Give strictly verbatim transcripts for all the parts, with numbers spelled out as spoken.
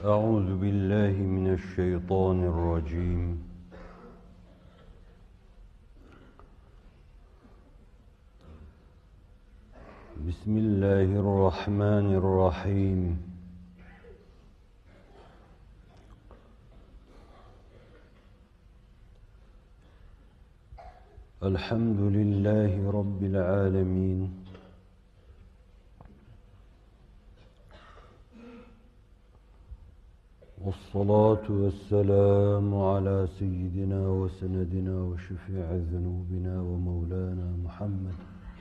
أعوذ بالله من الشيطان الرجيم. بسم الله الرحمن الرحيم. الحمد لله رب العالمين، والصلاة والسلام على سيدنا وسندنا وشفيع ذنوبنا ومولانا محمد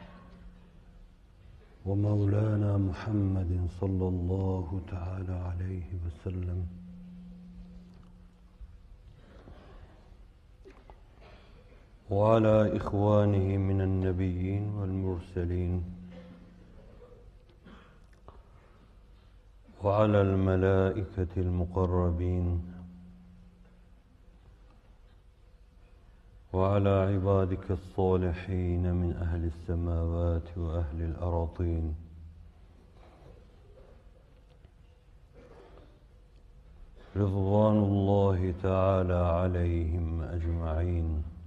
ومولانا محمد صلى الله تعالى عليه وسلم، وعلى إخوانه من النبيين والمرسلين، وعلى الملائكة المقربين، وعلى عبادك الصالحين من أهل السماوات وأهل الأراضين، رضوان الله تعالى عليهم أجمعين.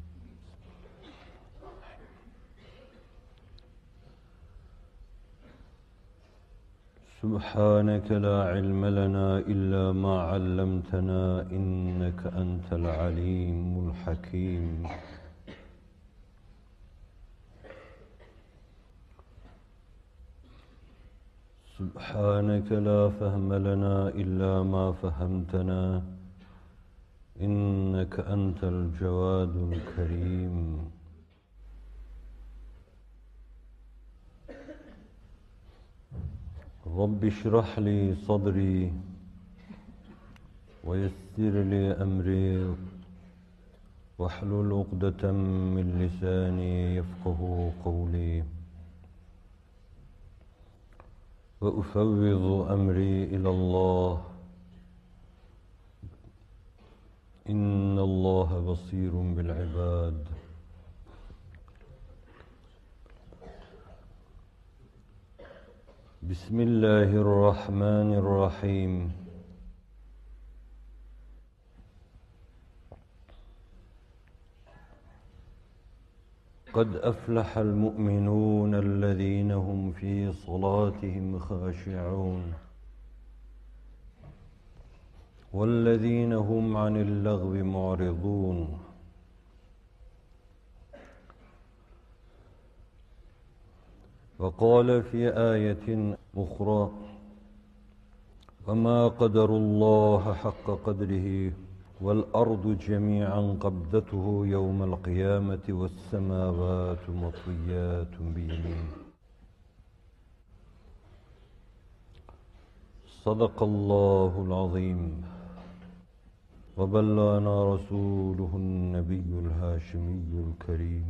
سبحانك لا علم لنا إلا ما علمتنا إنك أنت العليم الحكيم. سبحانك لا فهم لنا إلا ما فهمتنا إنك أنت الجواد الكريم. رب اشرح لي صدري ويسر لي أمري واحلل عقدة من لساني يفقه قولي، وأفوض أمري إلى الله إن الله بصير بالعباد. بسم الله الرحمن الرحيم. قد أفلح المؤمنون الذين هم في صلاتهم خاشعون والذين هم عن اللغو معرضون. وقال في آية أخرى: وما قدر الله حق قدره والأرض جميعا قبضته يوم القيامة والسماوات مطويات بيمينه. صدق الله العظيم، وبلغنا رسوله النبي الهاشمي الكريم.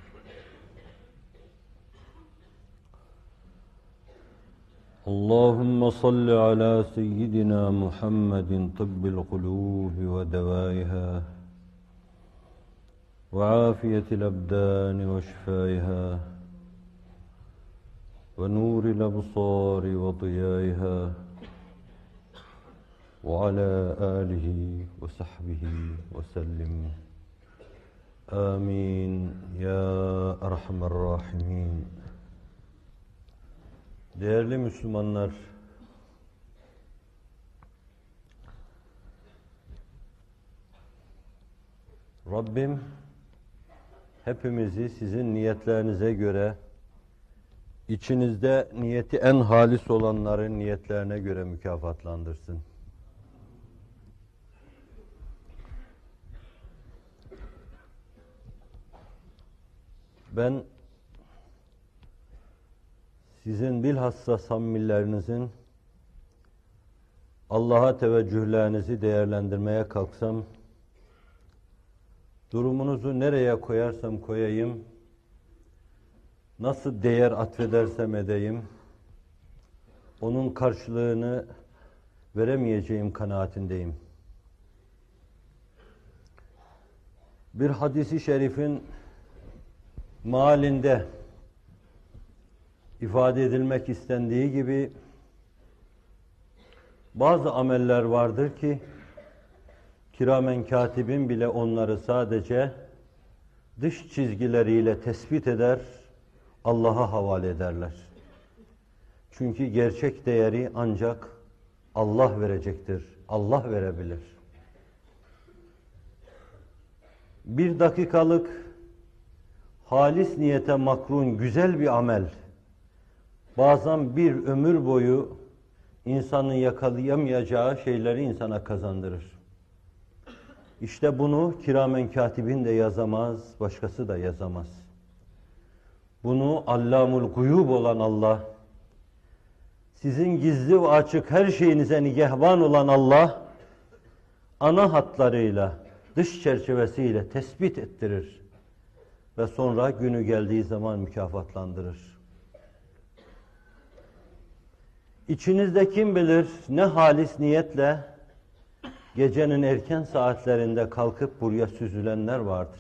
اللهم صل على سيدنا محمد طب القلوب ودوائها وعافية الأبدان وشفائها ونور الأبصار وضيائها، وعلى آله وصحبه وسلم. آمين يا أرحم الراحمين. Değerli Müslümanlar, Rabbim hepimizi sizin niyetlerinize göre, içinizde niyeti en halis olanların niyetlerine göre mükafatlandırsın. Ben sizin bilhassa samimilerinizin Allah'a teveccühlerinizi değerlendirmeye kalksam, durumunuzu nereye koyarsam koyayım, nasıl değer atfedersem edeyim, onun karşılığını veremeyeceğim kanaatindeyim. Bir hadis-i şerifin mealinde ifade edilmek istendiği gibi Bazı ameller vardır ki kiramen katibin bile onları sadece dış çizgileriyle tespit eder, Allah'a havale ederler. Çünkü gerçek değeri ancak Allah verecektir, Allah verebilir. Bir dakikalık halis niyete makrun güzel bir amel, bazen bir ömür boyu insanın yakalayamayacağı şeyleri insana kazandırır. İşte bunu kiramen katibin de yazamaz, başkası da yazamaz. Bunu Allamul Guyub olan Allah, sizin gizli ve açık her şeyinize nigehban olan Allah, ana hatlarıyla, dış çerçevesiyle tespit ettirir ve sonra günü geldiği zaman mükafatlandırır. İçinizde kim bilir ne halis niyetle gecenin erken saatlerinde kalkıp buraya süzülenler vardır.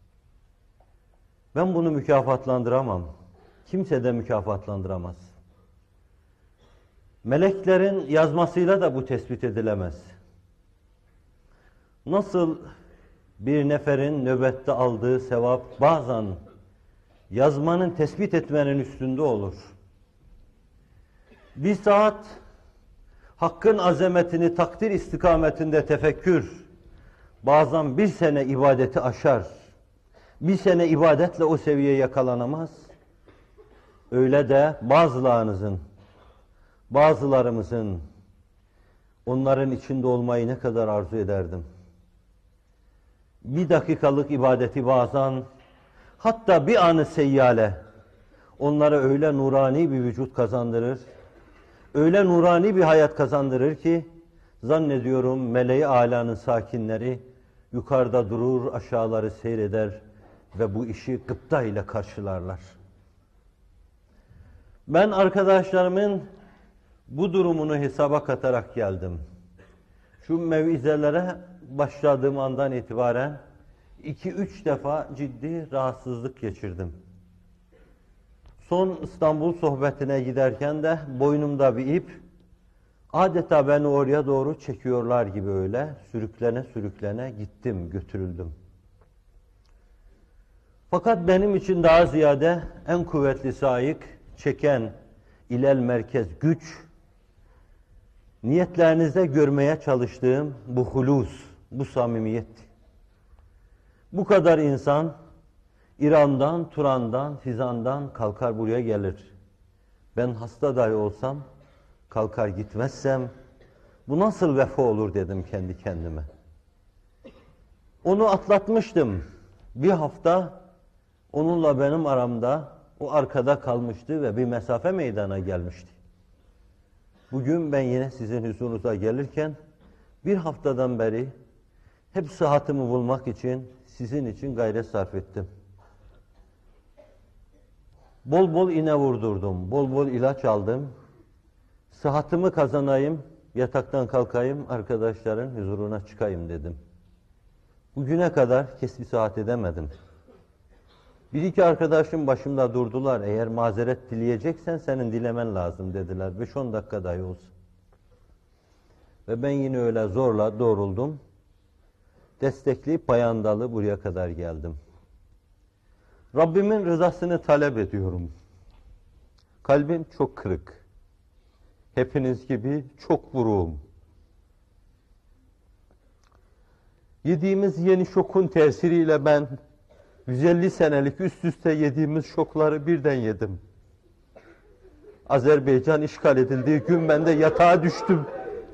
Ben bunu mükafatlandıramam. Kimse de mükafatlandıramaz. Meleklerin yazmasıyla da bu tespit edilemez. Nasıl bir neferin nöbette aldığı sevap bazen yazmanın, tespit etmenin üstünde olur. Bir saat Hakk'ın azametini takdir istikametinde tefekkür, bazen bir sene ibadeti aşar. Bir sene ibadetle o seviyeye yakalanamaz. Öyle de bazılarınızın, bazılarımızın onların içinde olmayı ne kadar arzu ederdim. Bir dakikalık ibadeti bazen, hatta bir anı seyyale, onlara öyle nurani bir vücut kazandırır, öyle nurani bir hayat kazandırır ki, zannediyorum meleği âlanın sakinleri yukarıda durur, aşağıları seyreder ve bu işi gıpta ile karşılarlar. Ben arkadaşlarımın bu durumunu hesaba katarak geldim. Şu mevizelere başladığım andan itibaren iki üç defa ciddi rahatsızlık geçirdim. Son İstanbul sohbetine giderken de boynumda bir ip, adeta beni oraya doğru çekiyorlar gibi öyle sürüklene sürüklene gittim, götürüldüm. Fakat benim için daha ziyade en kuvvetli saik, çeken ilel merkez güç, niyetlerinizde görmeye çalıştığım bu hulus, bu samimiyet. Bu kadar insan İran'dan, Turan'dan, Fizan'dan kalkar buraya gelir. Ben hasta dahi olsam, kalkar gitmezsem, bu nasıl vefa olur dedim kendi kendime. Onu atlatmıştım. Bir hafta onunla benim aramda o arkada kalmıştı ve bir mesafe meydana gelmişti. Bugün ben yine sizin huzurunuza gelirken bir haftadan beri hep sıhhatimi bulmak için sizin için gayret sarf ettim. Bol bol iğne vurdurdum, bol bol ilaç aldım. Sıhhatimi kazanayım, yataktan kalkayım, arkadaşların huzuruna çıkayım dedim. Bugüne kadar kesbi saat edemedim. Bir iki arkadaşım başımda durdular. Eğer mazeret dileyeceksen senin dilemen lazım dediler. Beş on dakika dahi olsun. Ve ben yine öyle zorla doğruldum. Destekli, payandalı buraya kadar geldim. Rabbimin rızasını talep ediyorum. Kalbim çok kırık. Hepiniz gibi çok vuruğum. Yediğimiz yeni şokun tesiriyle ben yüz elli senelik üst üste yediğimiz şokları birden yedim. Azerbaycan işgal edildiği gün ben de yatağa düştüm.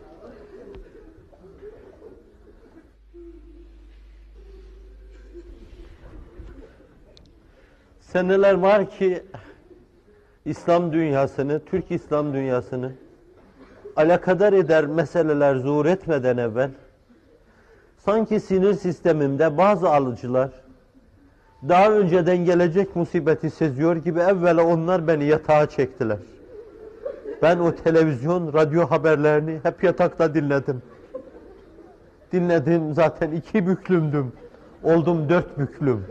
Seneler var ki İslam dünyasını, Türk İslam dünyasını alakadar eder meseleler zuhur etmeden evvel sanki sinir sistemimde bazı alıcılar daha önceden gelecek musibeti seziyor gibi evvela onlar beni yatağa çektiler. Ben o televizyon, radyo haberlerini hep yatakta dinledim. Dinledim zaten iki büklümdüm. Oldum dört büklüm.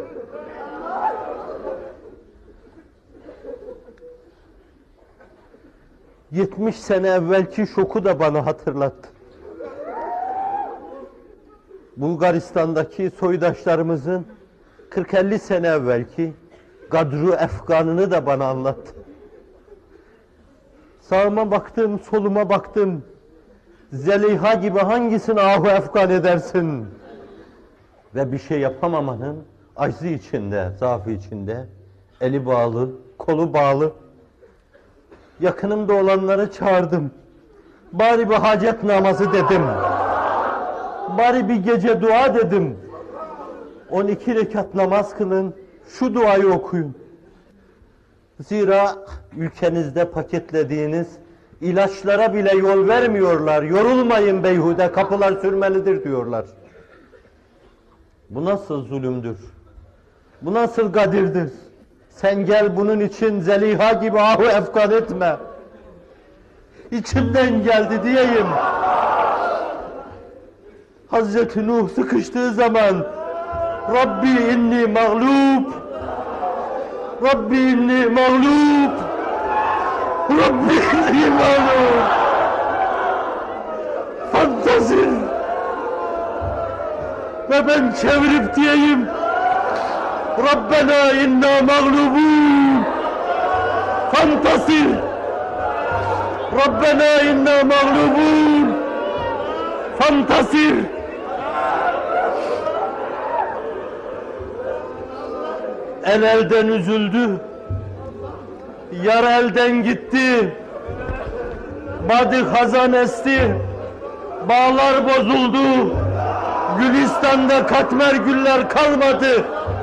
yetmiş sene evvelki şoku da bana hatırlattı. Bulgaristan'daki soydaşlarımızın kırk elli sene evvelki Gadru Efgan'ını da bana anlattı. Sağıma baktım, soluma baktım. Zeliha gibi hangisini ahu efkan edersin? Ve bir şey yapamamanın aczi içinde, zaafı içinde, eli bağlı, kolu bağlı. Yakınımda olanları çağırdım. Bari bir hacet namazı dedim. Bari bir gece dua dedim. on iki rekat namaz kılın, şu duayı okuyun. Zira ülkenizde paketlediğiniz ilaçlara bile yol vermiyorlar. Yorulmayın beyhude, kapılar sürmelidir diyorlar. Bu nasıl zulümdür? Bu nasıl gadirdir? Sen gel bunun için Zeliha gibi ahu efkan etme. İçimden geldi diyeyim. Hazreti Nuh sıkıştığı zaman Rabbi inni mağlup, Rabbi inni mağlup, Rabbi inni mağlup. Fantazir. Ve ben çevirip diyeyim Rabbena inna mağlubun. Fantasir. Rabbena inna mağlubun. Fantasir. El elden üzüldü. Yar elden gitti. Badi hazan esti. Bağlar bozuldu. Gülistan'da katmer güller kalmadı.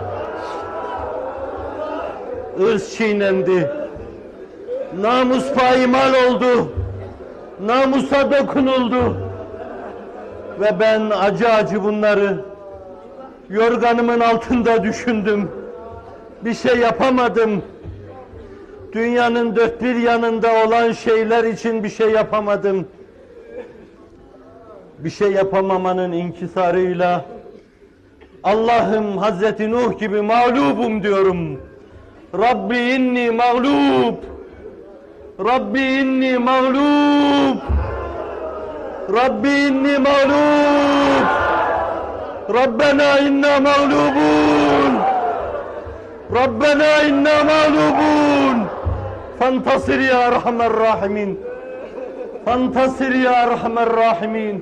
Irz çiğnendi. Namus payimal oldu. Namusa dokunuldu. Ve ben acı acı bunları yorganımın altında düşündüm. Bir şey yapamadım. Dünyanın dört bir yanında olan şeyler için bir şey yapamadım. Bir şey yapamamanın inkisarıyla Allah'ım Hazreti Nuh gibi mağlubum diyorum. Rabbi inni mağlub. Rabbi inni mağlub. Rabbi inni mağlub. Rabbena inna mağlubun. Rabbena inna mağlubun. Fantasir ya Erhamer Rahimin. Fantasir ya Erhamer Rahimin.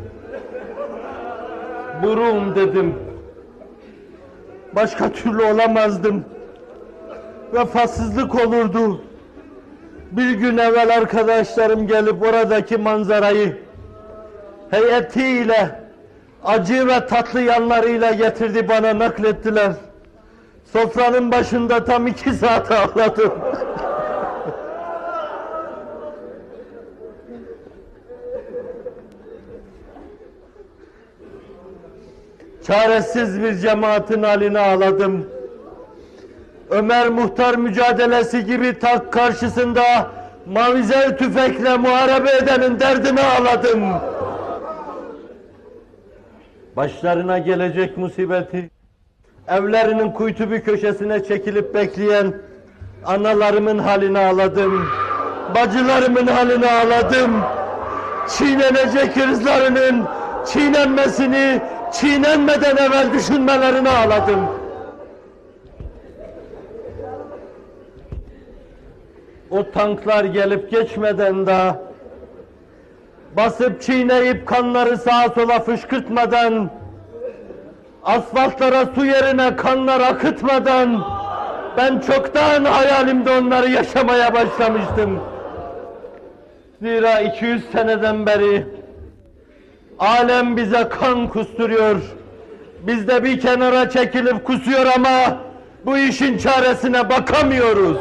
Burum dedim. Başka türlü olamazdım. Vefasızlık olurdu. Bir gün evvel arkadaşlarım gelip oradaki manzarayı heyetiyle, acı ve tatlı yanlarıyla getirdi, bana naklettiler. Sofranın başında tam iki saat ağladım. Çaresiz bir cemaatin haline ağladım. Ömer Muhtar mücadelesi gibi tak karşısında mavizer tüfekle muharebe edenin derdine ağladım. Başlarına gelecek musibeti, evlerinin kuytu bir köşesine çekilip bekleyen analarımın haline ağladım. Bacılarımın haline ağladım. Çiğnenecek hırzlarının çiğnenmesini çiğnenmeden evvel düşünmelerine ağladım. O tanklar gelip geçmeden daha, basıp çiğneyip kanları sağa sola fışkırtmadan, asfaltlara su yerine kanlar akıtmadan, ben çoktan hayalimde onları yaşamaya başlamıştım. Zira iki yüz seneden beri alem bize kan kusturuyor. Biz de bir kenara çekilip kusuyor ama bu işin çaresine bakamıyoruz.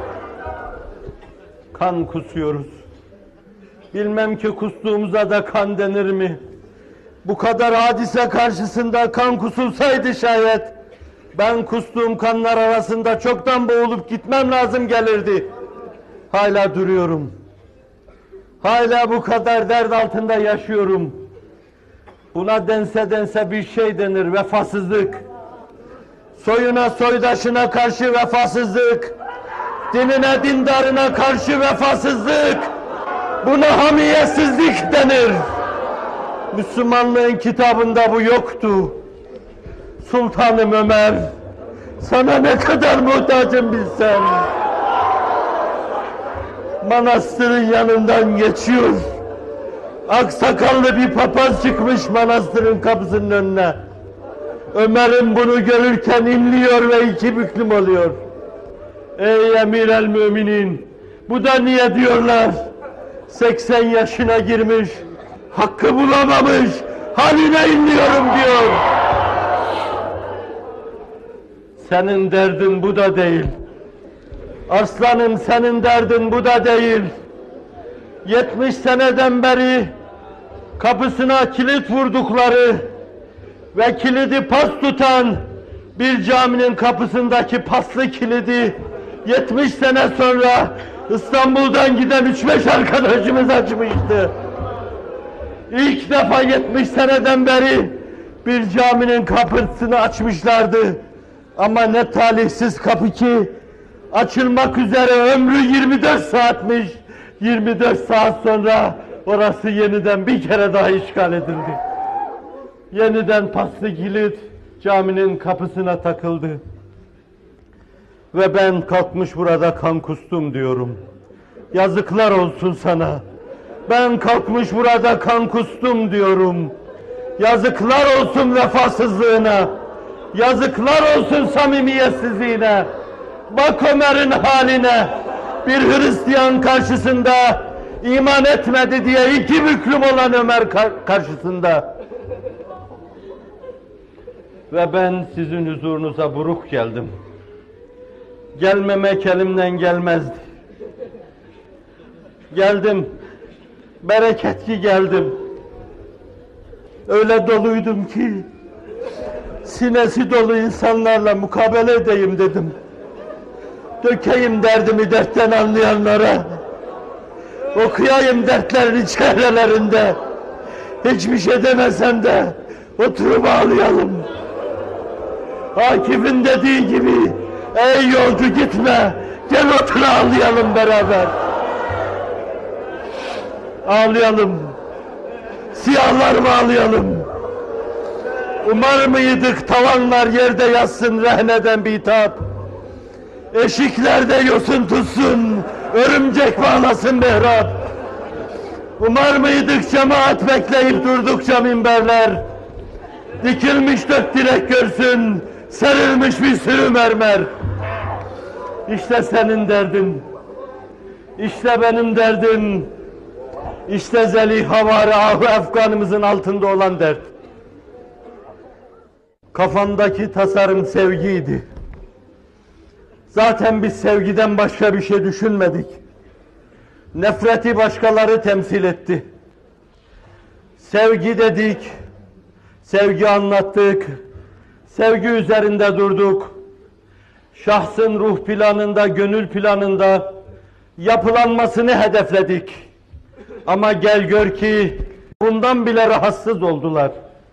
Kan kusuyoruz. Bilmem ki kustuğumuza da kan denir mi? Bu kadar hadise karşısında kan kusulsaydı şayet, ben kustuğum kanlar arasında çoktan boğulup gitmem lazım gelirdi. Hala duruyorum. Hala bu kadar dert altında yaşıyorum. Buna dense dense bir şey denir, vefasızlık. Soyuna soydaşına karşı vefasızlık. Dinine dindarına karşı vefasızlık. Buna hamiyetsizlik denir. Müslümanlığın kitabında bu yoktu. Sultanım Ömer, sana ne kadar muhtacım bilsen. Manastırın yanından geçiyor. Aksakallı bir papaz çıkmış manastırın kapısının önüne. Ömer'in bunu görürken inliyor ve iki büklüm oluyor. Ey emir el müminin, bu da niye diyorlar? seksen yaşına girmiş, hakkı bulamamış, haline inliyorum diyor. Senin derdin bu da değil. Aslanım, senin derdin bu da değil. yetmiş seneden beri kapısına kilit vurdukları ve kilidi pas tutan bir caminin kapısındaki paslı kilidi yetmiş sene sonra İstanbul'dan giden üç beş arkadaşımız açmıştı. İlk defa yetmiş seneden beri bir caminin kapısını açmışlardı. Ama ne talihsiz kapı ki açılmak üzere ömrü yirmi dört saatmiş. yirmi dört saat sonra orası yeniden bir kere daha işgal edildi. Yeniden paslı kilit caminin kapısına takıldı. Ve ben kalkmış burada kan kustum diyorum. Yazıklar olsun sana. Ben kalkmış burada kan kustum diyorum. Yazıklar olsun vefasızlığına. Yazıklar olsun samimiyetsizliğine. Bak Ömer'in haline. Bir Hristiyan karşısında iman etmedi diye iki büklüm olan Ömer karşısında. Ve ben sizin huzurunuza buruk geldim. Gelmemek elimden gelmezdi. Geldim. Bereketli geldim. Öyle doluydum ki sinesi dolu insanlarla mukabele edeyim dedim. Dökeyim derdimi dertten anlayanlara. Okuyayım dertlerini çehrelerinde. Hiçbir şey demesem de oturup ağlayalım. Akif'in dediği gibi, ey yolcu gitme, gel otur ağlayalım beraber. Ağlayalım. Siyahlar ağlayalım. Umar mıydık tavanlar yerde yatsın rehneden bitap. Eşiklerde yosun tutsun, örümcek bağlasın mihrap. Umar mıydık cemaat bekleyip durdukça minberler. Dikilmiş dört direk görsün, serilmiş bir sürü mermer. İşte senin derdin, işte benim derdim, işte Zeliha var ahu Efganımızın altında olan dert. Kafamdaki tasarım sevgiydi. Zaten biz sevgiden başka bir şey düşünmedik. Nefreti başkaları temsil etti. Sevgi dedik, sevgi anlattık, sevgi üzerinde durduk. Şahsın ruh planında, gönül planında yapılanmasını hedefledik. Ama gel gör ki bundan bile rahatsız oldular.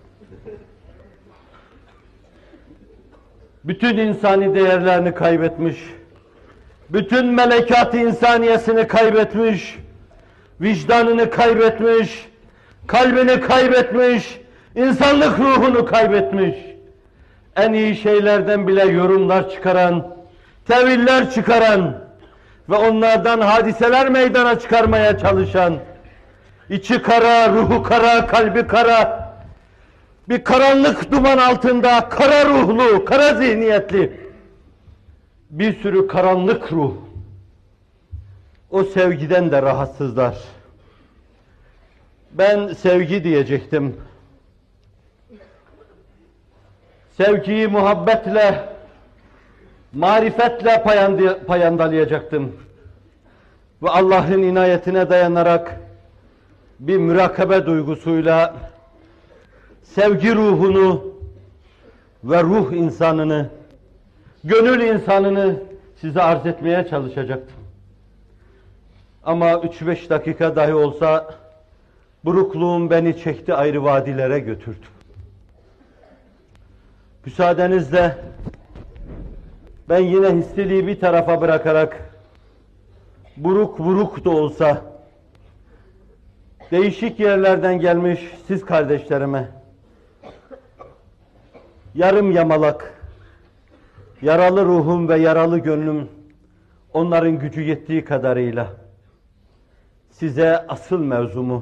Bütün insani değerlerini kaybetmiş, bütün melekat-ı insaniyesini kaybetmiş, vicdanını kaybetmiş, kalbini kaybetmiş, insanlık ruhunu kaybetmiş. En iyi şeylerden bile yorumlar çıkaran, teviller çıkaran ve onlardan hadiseler meydana çıkarmaya çalışan, içi kara, ruhu kara, kalbi kara, bir karanlık duman altında kara ruhlu, kara zihniyetli bir sürü karanlık ruh, o sevgiden de rahatsızlar. Ben sevgi diyecektim. Sevgiyi muhabbetle, marifetle payandalayacaktım. Ve Allah'ın inayetine dayanarak bir mürakabe duygusuyla sevgi ruhunu ve ruh insanını, gönül insanını size arz etmeye çalışacaktım. Ama üç beş dakika dahi olsa burukluğum beni çekti, ayrı vadilere götürdü. Müsaadenizle ben yine hissiliği bir tarafa bırakarak buruk buruk da olsa değişik yerlerden gelmiş siz kardeşlerime, yarım yamalak, yaralı ruhum ve yaralı gönlüm, onların gücü yettiği kadarıyla size asıl mevzumu,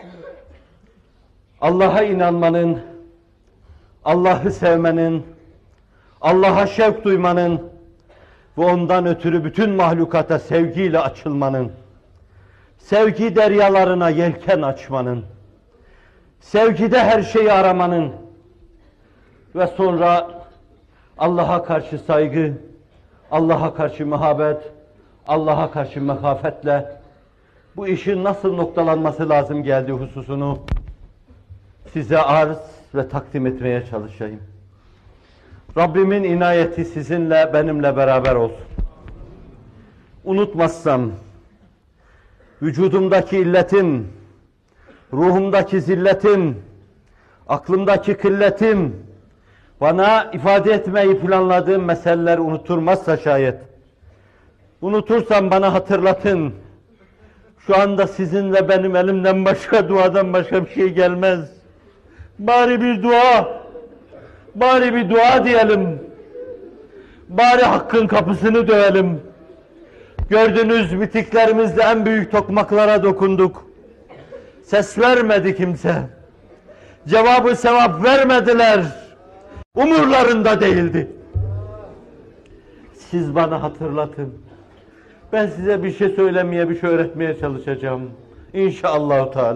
Allah'a inanmanın, Allah'ı sevmenin, Allah'a şevk duymanın ve ondan ötürü bütün mahlukata sevgiyle açılmanın, sevgi deryalarına yelken açmanın, sevgide her şeyi aramanın ve sonra Allah'a karşı saygı, Allah'a karşı muhabbet, Allah'a karşı mehafetle bu işin nasıl noktalanması lazım geldiği hususunu size arz ve takdim etmeye çalışayım. Rabbimin inayeti sizinle, benimle beraber olsun. Unutmazsam, vücudumdaki illetim, ruhumdaki zilletim, aklımdaki killetim, bana ifade etmeyi planladığım meseleler unuturmazsa şayet, unutursam bana hatırlatın. Şu anda sizinle benim elimden başka, duadan başka bir şey gelmez. Bari bir dua, bari bir dua diyelim. Bari hakkın kapısını dövelim. Gördüğünüz bitiklerimizle en büyük tokmaklara dokunduk. Ses vermedi kimse. Cevabı sevap vermediler. Umurlarında değildi. Siz bana hatırlatın. Ben size bir şey söylemeye, bir şey öğretmeye çalışacağım. İnşallah Teala.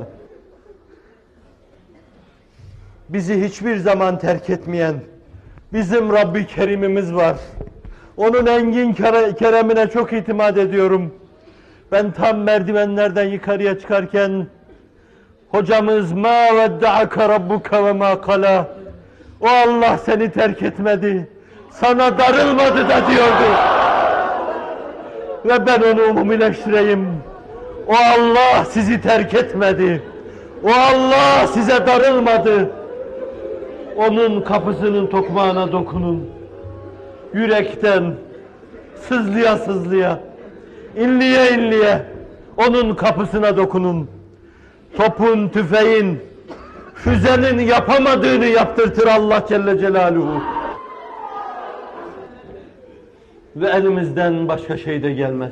Bizi hiçbir zaman terk etmeyen bizim Rabbi Kerim'imiz var. Onun engin keremine çok itimat ediyorum. Ben tam merdivenlerden yukarıya çıkarken hocamız "Ma vedda'aka rabbuka ve ma kala." O Allah seni terk etmedi, sana darılmadı da diyordu. Ve ben onu umumileştireyim. O Allah sizi terk etmedi. O Allah size darılmadı. Onun kapısının tokmağına dokunun. Yürekten, sızlıya sızlıya, inliye inliye onun kapısına dokunun. Topun, tüfeğin, füzenin yapamadığını yaptırtır Allah Celle Celaluhu. Ve elimizden başka şey de gelmez.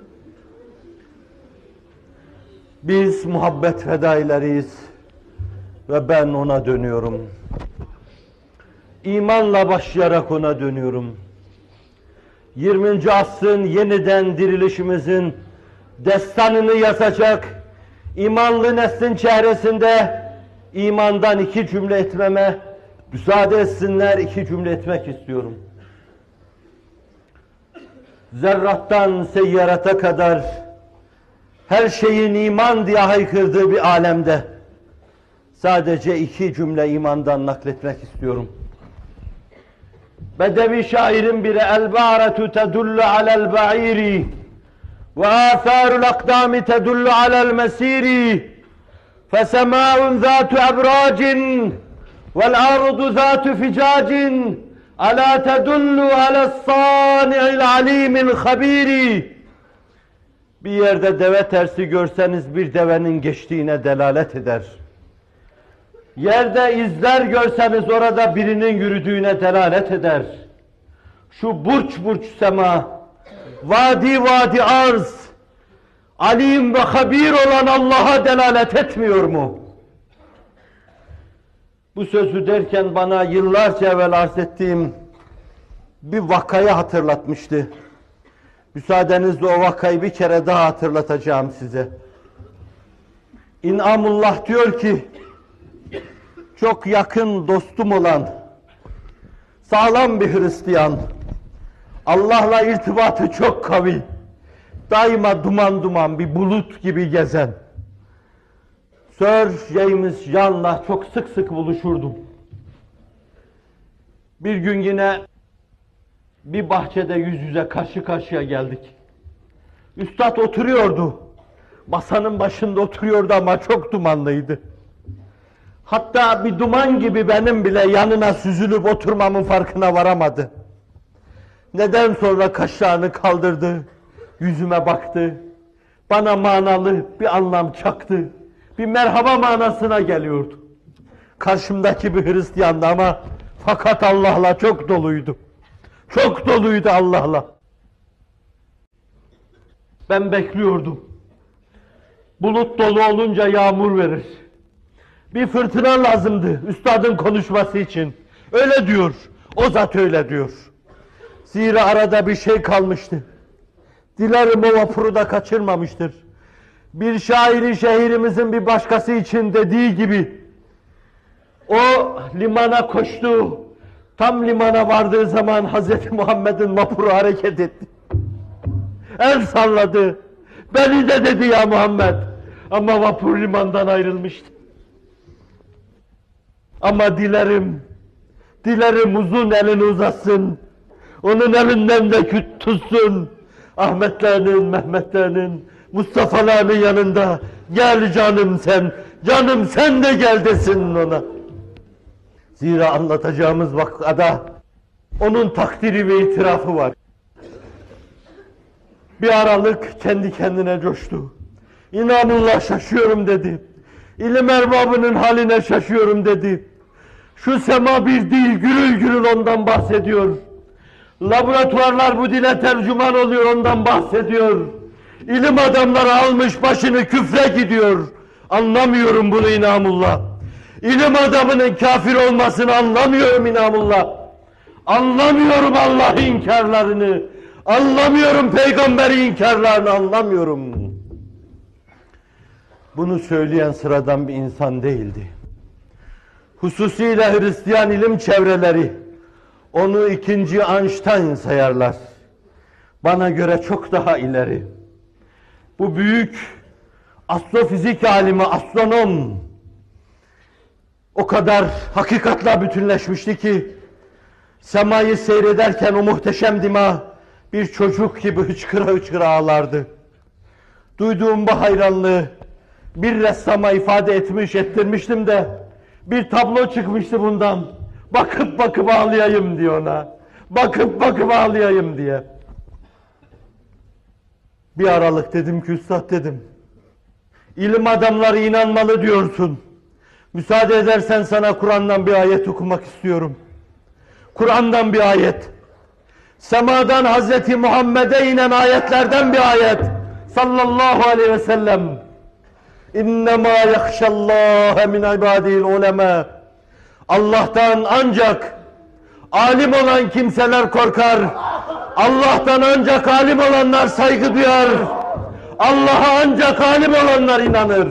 Biz muhabbet fedaileriyiz ve ben ona dönüyorum. İmanla başlayarak ona dönüyorum. yirminci asrın yeniden dirilişimizin destanını yazacak imanlı neslin çehresinde imandan iki cümle etmeme müsaade etsinler, iki cümle etmek istiyorum. Zerrattan seyyarata kadar her şeyin iman diye haykırdığı bir alemde sadece iki cümle imandan nakletmek istiyorum. Bedevi şairin biri "El-ba'retu tedullu alel ba'iri ve âthârul akdâmi tedullu alel mesîri fesemâun zâtu ebrâcin vel ardu zâtu ficâcin alâ tedullu alel-sâni'il alîmil habîri." Bir yerde deve tersi görseniz bir devenin geçtiğine delalet eder. Yerde izler görseniz orada birinin yürüdüğüne delalet eder. Şu burç burç sema, vadi vadi arz, alim ve habir olan Allah'a delalet etmiyor mu? Bu sözü derken bana yıllarca evvel arz ettiğim bir vakayı hatırlatmıştı. Müsaadenizle o vakayı bir kere daha hatırlatacağım size. İn'amullah diyor ki, çok yakın dostum olan sağlam bir Hristiyan, Allah'la irtibatı çok kavi, daima duman duman bir bulut gibi gezen Sir James John'la çok sık sık buluşurdum. Bir gün yine bir bahçede yüz yüze karşı karşıya geldik. Üstad oturuyordu. Masanın başında oturuyordu ama çok dumanlıydı. Hatta bir duman gibi benim bile yanına süzülüp oturmamın farkına varamadı. Neden sonra kaşlarını kaldırdı, yüzüme baktı, bana manalı bir anlam çaktı. bir merhaba manasına geliyordu. Karşımdaki bir Hristiyandı ama fakat Allah'la çok doluydu. Çok doluydu Allah'la. Ben bekliyordum. Bulut dolu olunca yağmur verir. Bir fırtına lazımdı üstadın konuşması için. Öyle diyor. O zat öyle diyor. Zira arada bir şey kalmıştı. Dilerim o vapuru da kaçırmamıştır. Bir şairin şehrimizin bir başkası için dediği gibi o limana koştu. Tam limana vardığı zaman Hazreti Muhammed'in vapuru hareket etti. El salladı. Beni de dedi ya Muhammed. Ama vapur limandan ayrılmıştı. Ama dilerim, dilerim uzun elini uzatsın. Onun elinden de tutsun. Ahmetlerinin, Mehmetlerinin, Mustafa'ların yanında. Gel canım sen, canım sen de gel desin ona. Zira anlatacağımız vakada onun takdiri ve itirafı var. Bir aralık kendi kendine coştu. İnanullah şaşıyorum dedi. İlim erbabının haline şaşıyorum dedi. Şu sema bir dil gürül gürül ondan bahsediyor. Laboratuvarlar bu dile tercüman oluyor ondan bahsediyor. İlim adamları almış başını küfre gidiyor. Anlamıyorum bunu inamullah. İlim adamının kafir olmasını anlamıyorum inamullah. Anlamıyorum Allah inkarlarını. Anlamıyorum peygamberi inkarlarını anlamıyorum. Bunu söyleyen sıradan bir insan değildi. Hususiyle Hristiyan ilim çevreleri onu ikinci Einstein sayarlar. Bana göre çok daha ileri. Bu büyük astrofizik alimi, astronom o kadar hakikatla bütünleşmişti ki semayı seyrederken o muhteşem dima bir çocuk gibi hıçkıra hıçkıra ağlardı. Duyduğum bu hayranlığı bir ressama ifade etmiş, ettirmiştim de bir tablo çıkmıştı bundan. Bakıp bakıp ağlayayım diye ona. Bakıp bakıp ağlayayım diye. Bir aralık dedim ki üstad dedim. İlim adamları inanmalı diyorsun. Müsaade edersen sana Kur'an'dan bir ayet okumak istiyorum. Kur'an'dan bir ayet. Semadan Hazreti Muhammed'e inen ayetlerden bir ayet. Sallallahu aleyhi ve sellem. İnnemâ yakşallâhe min ibâdihil ulemâ. Allah'tan ancak alim olan kimseler korkar. Allah'tan ancak alim olanlar saygı duyar. Allah'a ancak alim olanlar inanır.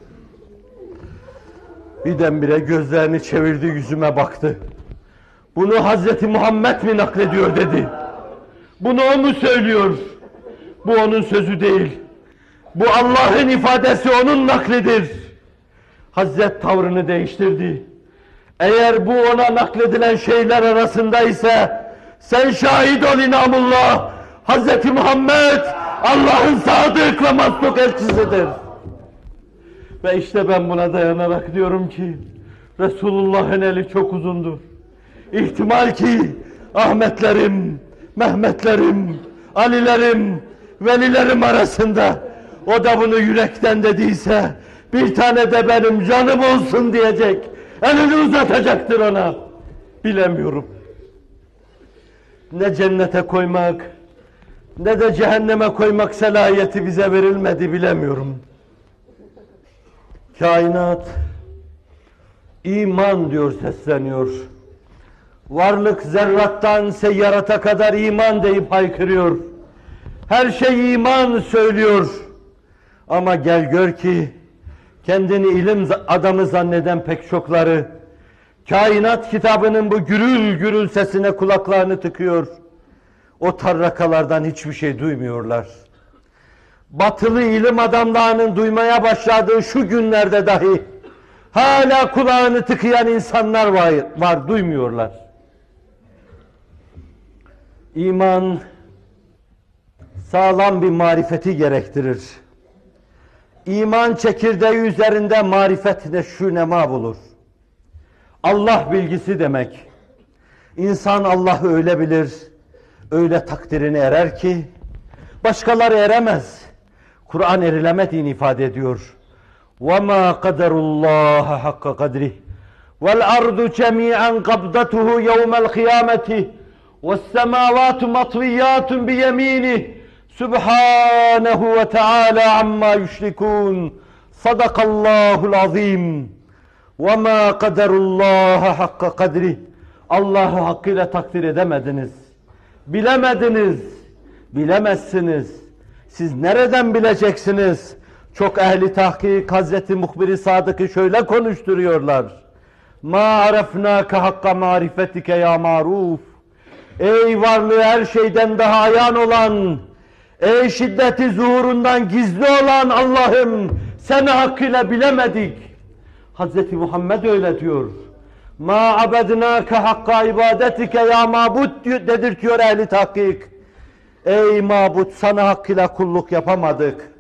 Birdenbire gözlerini çevirdi, yüzüme baktı. Bunu Hazreti Muhammed mi naklediyor dedi. Bunu o mu söylüyor? Bu onun sözü değil. Bu Allah'ın ifadesi, onun naklidir. Hazret tavrını değiştirdi. Eğer bu ona nakledilen şeyler arasında ise sen şahit ol inamullah. Hazreti Muhammed Allah'ın sadık ve masluk elçisidir. Ve işte ben buna dayanarak diyorum ki Resulullah'ın eli çok uzundur. İhtimal ki Ahmetlerim, Mehmetlerim, Alilerim, Velilerim arasında o da bunu yürekten dediyse bir tane de benim canım olsun diyecek. Elini uzatacaktır ona. Bilemiyorum. Ne cennete koymak ne de cehenneme koymak selahiyeti bize verilmedi, bilemiyorum. Kainat iman diyor, sesleniyor. Varlık zerrattan seyyarata kadar iman deyip haykırıyor. Her şey iman söylüyor. Ama gel gör ki kendini ilim adamı zanneden pek çokları kainat kitabının bu gürül gürül sesine kulaklarını tıkıyor. O tarrakalardan hiçbir şey duymuyorlar. Batılı ilim adamlarının duymaya başladığı şu günlerde dahi hala kulağını tıkayan insanlar var, var duymuyorlar. İman sağlam bir marifeti gerektirir. İman çekirdeği üzerinde marifet neşü nema bulur. Allah bilgisi demek. İnsan Allah'ı öyle bilir, öyle takdirine erer ki başkaları eremez. Kur'an erilemediğini ifade ediyor. وَمَا قَدَرُ اللّٰهَ حَقَّ قَدْرِهِ وَالْأَرْضُ جَمِيعًا قَبْضَتُهُ يَوْمَ الْقِيَامَةِ وَالسَّمَاوَاتُ مَطْوِيَّاتٌ بِيَمِينِهِ سُبْحَانَهُ وَتَعَالَى عَمَّا يُشْرِكُونَ صَدَقَ اللّٰهُ الْعَظِيمُ وَمَا قَدَرُ اللّٰهَ حَقَّ قَدْرِهِ Allah'ı hakkıyla takdir edemediniz. Bilemediniz. Bilemezsiniz. Siz nereden bileceksiniz? Çok ehli tahkik Hazreti Muhbir-i Sadık'ı şöyle konuşturuyorlar. Ma arefnâke hakka marifetike ya maruf. Ey varlığı her şeyden daha ayan olan, ey şiddeti zuhurundan gizli olan Allah'ım, seni hakkıyla bilemedik. Hazreti Muhammed öyle diyor. Ma abednâke hakka ibadetike ya mabud dedirtiyor ehli tahkik. Ey mabut, sana hakkıyla kulluk yapamadık.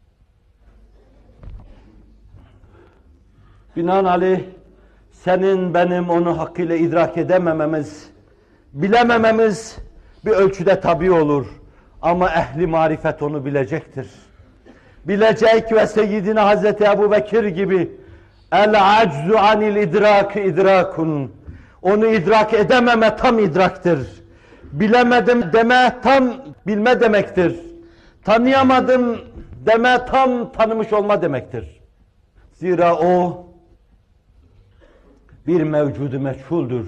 Binaenaleyh senin benim onu hakkıyla idrak edemememiz, bilemememiz bir ölçüde tabii olur. Ama ehli marifet onu bilecektir. Bilecek ve Seyyidina Hazreti Ebu Bekir gibi el-aczu anil idraki idrakun. Onu idrak edememe tam idraktır. Bilemedim deme tam bilme demektir. Tanıyamadım deme tam tanımış olma demektir. Zira o bir mevcudu meçhuldür.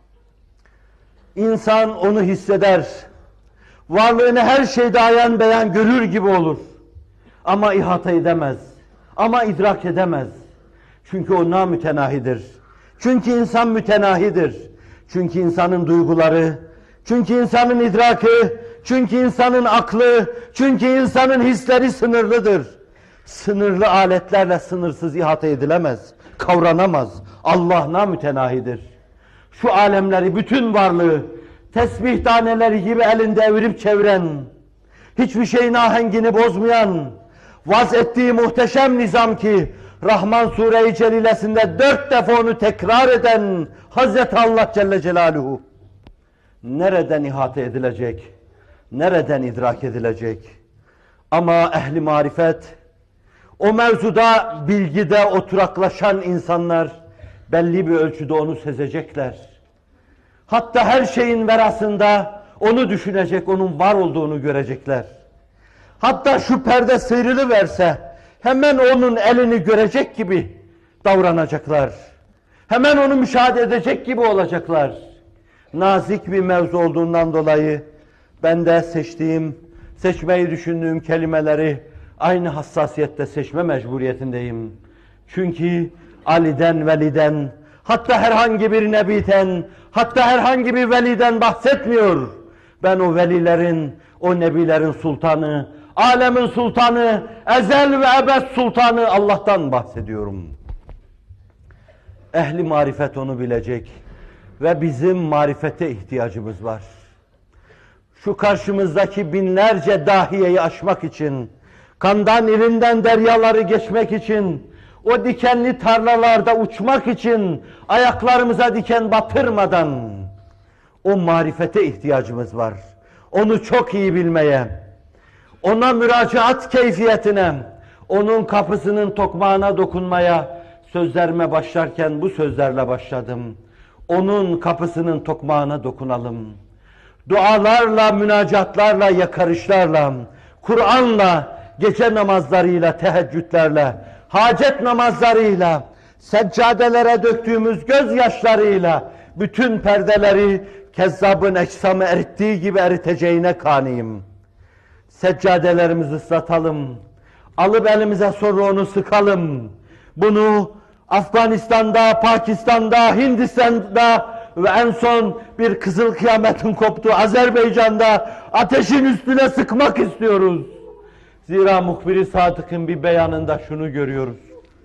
İnsan onu hisseder. Varlığını her şeyde ayan beyan görür gibi olur. Ama ihata edemez. Ama idrak edemez. Çünkü o namütenahidir. Çünkü insan mütenahidir. Çünkü insanın duyguları, çünkü insanın idrakı, çünkü insanın aklı, çünkü insanın hisleri sınırlıdır. Sınırlı aletlerle sınırsız ihata edilemez, kavranamaz. Allah namütenahidir. Şu alemleri, bütün varlığı, tesbih taneleri gibi elinde evirip çeviren, hiçbir şeyin ahengini bozmayan, vaz ettiği muhteşem nizam ki, Rahman Sure-i Celilesinde dört defa onu tekrar eden Hazreti Allah Celle Celaluhu, nereden ihate edilecek, nereden idrak edilecek? Ama ehli marifet, o mevzuda bilgide oturaklaşan insanlar, belli bir ölçüde onu sezecekler. Hatta her şeyin verasında onu düşünecek, onun var olduğunu görecekler. Hatta şu perde sıyrılıverse, hemen onun elini görecek gibi davranacaklar. Hemen onu müşahede edecek gibi olacaklar. Nazik bir mevzu olduğundan dolayı ben de seçtiğim, seçmeyi düşündüğüm kelimeleri aynı hassasiyette seçme mecburiyetindeyim. Çünkü Ali'den, Veli'den, hatta herhangi bir nebiden, hatta herhangi bir veliden bahsetmiyor. Ben o velilerin, o nebilerin sultanı, alemin sultanı, ezel ve ebed sultanı Allah'tan bahsediyorum. Ehli marifet onu bilecek ve bizim marifete ihtiyacımız var. Şu karşımızdaki binlerce dahiyeyi aşmak için, kandan irinden deryaları geçmek için, o dikenli tarlalarda uçmak için, ayaklarımıza diken batırmadan, o marifete ihtiyacımız var. Onu çok iyi bilmeye, ona müracaat keyfiyetine, onun kapısının tokmağına dokunmaya, sözlerime başlarken bu sözlerle başladım. Onun kapısının tokmağına dokunalım. Dualarla, münacatlarla, yakarışlarla, Kur'an'la, gece namazlarıyla, teheccüdlerle, hacet namazlarıyla, seccadelere döktüğümüz gözyaşlarıyla, bütün perdeleri kezzabın ecsamı erittiği gibi eriteceğine kaniyim. Seccadelerimizi ıslatalım, alıp elimize sonra onu sıkalım. Bunu Afganistan'da, Pakistan'da, Hindistan'da ve en son bir kızıl kıyametin koptuğu Azerbaycan'da ateşin üstüne sıkmak istiyoruz. Zira Muhbir-i Sadık'ın bir beyanında şunu görüyoruz.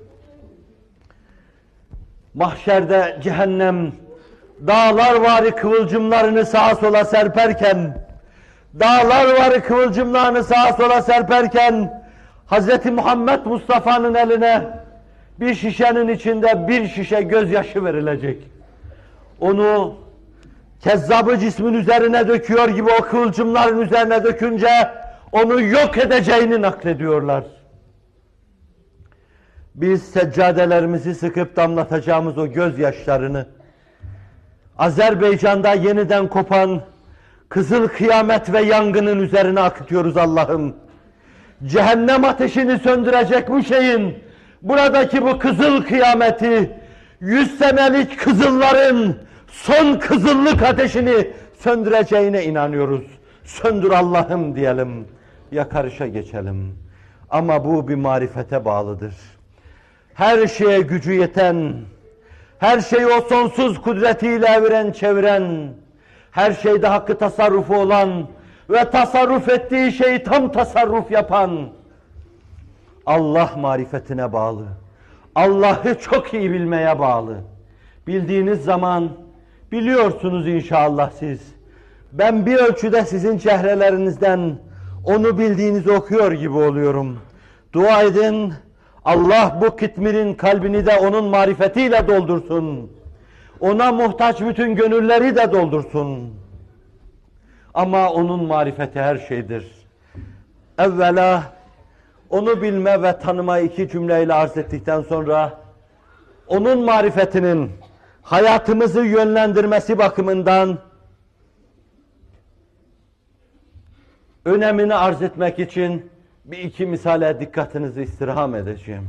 Mahşerde cehennem dağlar vari kıvılcımlarını sağa sola serperken, dağlar vari kıvılcımlarını sağa sola serperken, Hazreti Muhammed Mustafa'nın eline bir şişenin içinde bir şişe gözyaşı verilecek. Onu kezzabı cismin üzerine döküyor gibi o kıvılcımların üzerine dökünce onu yok edeceğini naklediyorlar. biz seccadelerimizi sıkıp damlatacağımız o gözyaşlarını, Azerbaycan'da yeniden kopan kızıl kıyamet ve yangının üzerine akıtıyoruz Allah'ım. Cehennem ateşini söndürecek bu şeyin, buradaki bu kızıl kıyameti, yüz senelik kızılların son kızıllık ateşini söndüreceğine inanıyoruz. Söndür Allah'ım diyelim, yakarışa geçelim. Ama bu bir marifete bağlıdır. Her şeye gücü yeten, her şeyi o sonsuz kudretiyle eviren çeviren, her şeyde hakkı tasarrufu olan ve tasarruf ettiği şeyi tam tasarruf yapan Allah marifetine bağlı. Allah'ı çok iyi bilmeye bağlı. Bildiğiniz zaman biliyorsunuz inşallah siz. Ben bir ölçüde sizin çehrelerinizden onu bildiğinizi okuyor gibi oluyorum. Dua edin, Allah bu kitmirin kalbini de onun marifetiyle doldursun. Ona muhtaç bütün gönülleri de doldursun. Ama onun marifeti her şeydir. Evvela onu bilme ve tanıma iki cümleyle arz ettikten sonra onun marifetinin hayatımızı yönlendirmesi bakımından önemini arz etmek için bir iki misale dikkatinizi istirham edeceğim.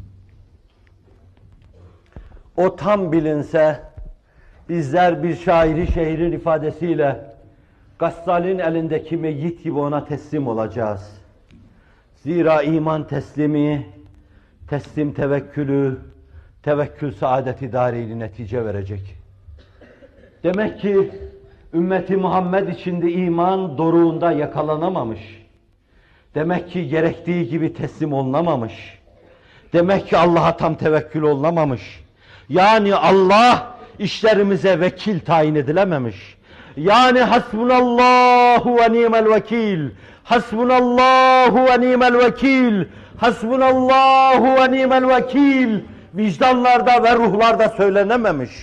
O tam bilinse bizler bir şairi şehrin ifadesiyle Gassal'in elindeki meyyit gibi ona teslim olacağız. Zira iman teslimi, teslim tevekkülü, tevekkül saadet-i dâreyle netice verecek. Demek ki ümmeti Muhammed içinde iman doruğunda yakalanamamış. Demek ki gerektiği gibi teslim olunamamış. Demek ki Allah'a tam tevekkül olunamamış. Yani Allah işlerimize vekil tayin edilememiş. Yani hasbunallahu ve ni'mel vekil. Hasbunallahu ve ni'mel vekil. Hasbunallahu ve ni'mel vekil. Vicdanlarda ve ruhlarda söylenememiş.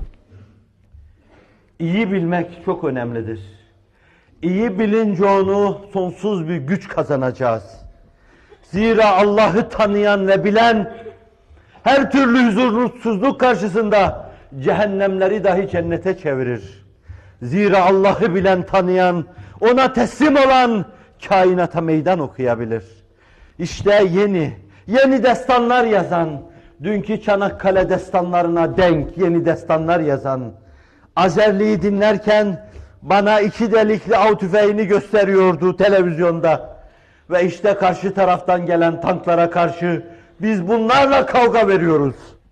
İyi bilmek çok önemlidir. İyi bilince onu sonsuz bir güç kazanacağız. Zira Allah'ı tanıyan ve bilen her türlü huzursuzluk karşısında cehennemleri dahi cennete çevirir. Zira Allah'ı bilen, tanıyan, ona teslim olan kainata meydan okuyabilir. İşte yeni, yeni destanlar yazan, dünkü Çanakkale destanlarına denk yeni destanlar yazan, Azerli'yi dinlerken bana iki delikli av tüfeğini gösteriyordu televizyonda. Ve işte karşı taraftan gelen tanklara karşı biz bunlarla kavga veriyoruz.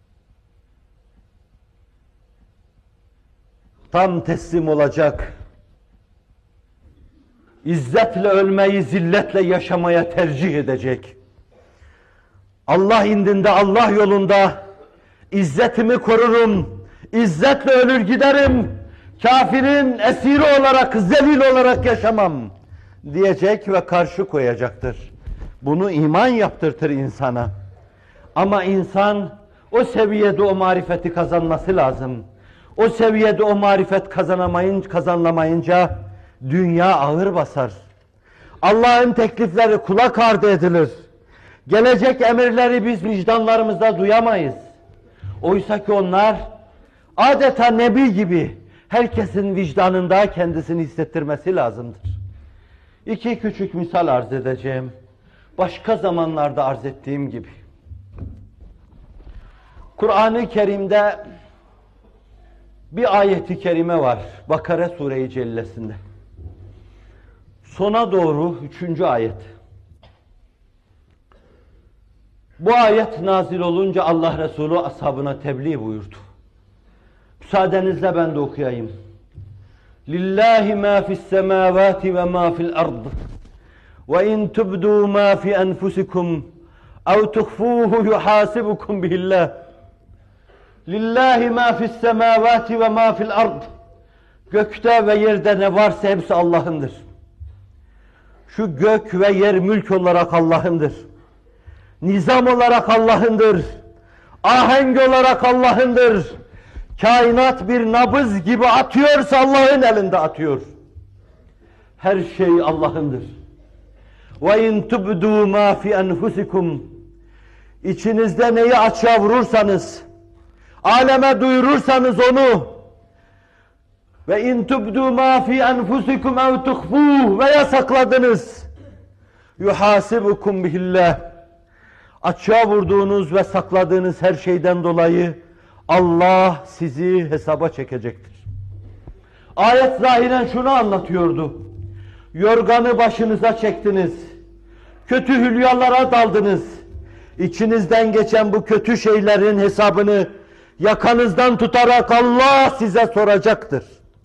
Tam teslim olacak, İzzetle ölmeyi zilletle yaşamaya tercih edecek. Allah indinde, Allah yolunda izzetimi korurum, izzetle ölür giderim, kafirin esiri olarak, zelil olarak yaşamam diyecek ve karşı koyacaktır. Bunu iman yaptırtır insana. Ama insan o seviyede o marifeti kazanması lazım. O seviyede o marifet kazanamayınca, kazanamayınca dünya ağır basar. Allah'ın teklifleri kulak ardı edilir. Gelecek emirleri biz vicdanlarımızda duyamayız. Oysa ki onlar adeta nebi gibi herkesin vicdanında kendisini hissettirmesi lazımdır. İki küçük misal arz edeceğim. Başka zamanlarda arz ettiğim gibi. Kur'an-ı Kerim'de bir ayeti kerime var. Bakara Sure-i Cellesi'nde. Sona doğru üçüncü ayet. Bu ayet nazil olunca Allah Resulü ashabına tebliğ buyurdu. Müsaadenizle ben de okuyayım. Lillahi ma fis semavati ve ma fil ard. Ve in tubdu ma fi enfusikum ev tuhfuhu yuhasibukum bihillah. Lillahi ma fis semavati ve ma fil ard. Gökte ve yerde ne varsa hepsi Allah'ındır. Şu gök ve yer mülk olarak Allah'ındır. Nizam olarak Allah'ındır. Ahenk olarak Allah'ındır. Kainat bir nabız gibi atıyorsa Allah'ın elinde atıyor. Her şey Allah'ındır. Ve in tubdu ma fi enfusikum. İçinizde neyi açığa vurursanız, aleme duyurursanız onu, ve in tubdu ma fi enfusikum ev tuhfuh, veya sakladınız, yuhasibukum bihillah, açığa vurduğunuz ve sakladığınız her şeyden dolayı Allah sizi hesaba çekecektir. Ayet zahiren şunu anlatıyordu: yorganı başınıza çektiniz, kötü hülyalara daldınız, İçinizden geçen bu kötü şeylerin hesabını yakanızdan tutarak Allah size soracaktır.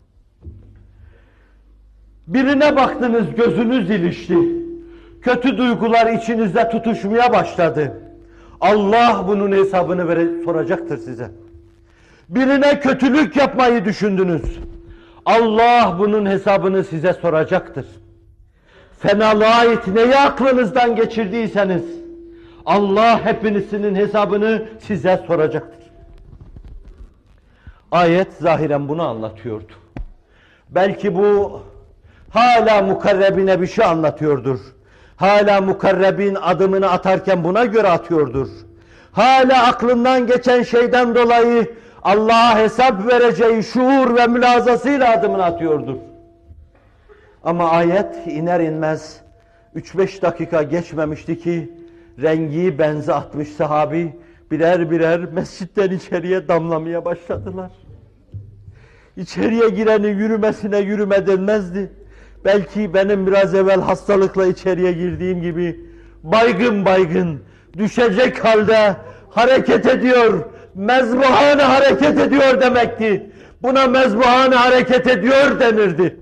Birine baktınız, gözünüz ilişti, kötü duygular içinizde tutuşmaya başladı. Allah bunun hesabını vere, soracaktır size. Birine kötülük yapmayı düşündünüz, Allah bunun hesabını size soracaktır. Fenalığa ait neyi aklınızdan geçirdiyseniz Allah hepinizin hesabını size soracaktır. Ayet zahiren bunu anlatıyordu. Belki bu hala mukarrebine bir şey anlatıyordur. Hala mukarrebin adımını atarken buna göre atıyordur. Hala aklından geçen şeyden dolayı Allah'a hesap vereceği şuur ve mülazasıyla adımını atıyordur. Ama ayet iner inmez üç beş dakika geçmemişti ki rengi benzi atmış sahabi birer birer mescitten içeriye damlamaya başladılar. İçeriye girenin yürümesine yürüme denmezdi. Belki benim biraz evvel hastalıkla içeriye girdiğim gibi baygın baygın, düşecek halde hareket ediyor, mezbuhane hareket ediyor demekti. Buna mezbuhane hareket ediyor denirdi.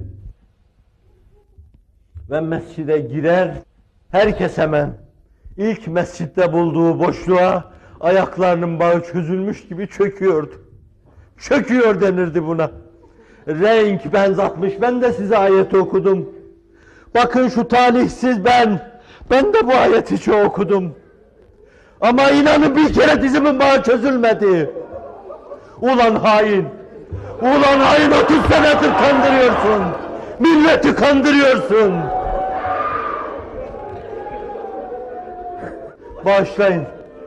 Ve mescide girer, herkes hemen ilk mescitte bulduğu boşluğa ayaklarının bağı çözülmüş gibi çöküyordu. Çöküyor denirdi buna. Renk benzatmış. Ben de size ayeti okudum. Bakın şu talihsiz ben. Ben de bu ayeti çok okudum. Ama inanın bir kere dizimin bağı çözülmedi. Ulan hain. Ulan hain, otuz senedir kandırıyorsun. Milleti kandırıyorsun. Bağışlayın.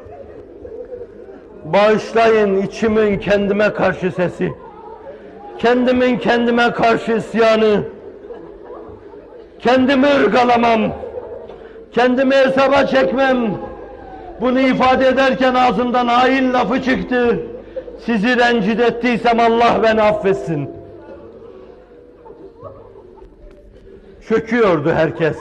Bağışlayın içimin kendime karşı sesi. Kendimin kendime karşı isyanı. Kendimi ırgalamam. Kendimi hesaba çekmem. Bunu ifade ederken ağzımdan hain lafı çıktı. Sizi rencide ettiysem Allah beni affetsin. Çöküyordu herkes.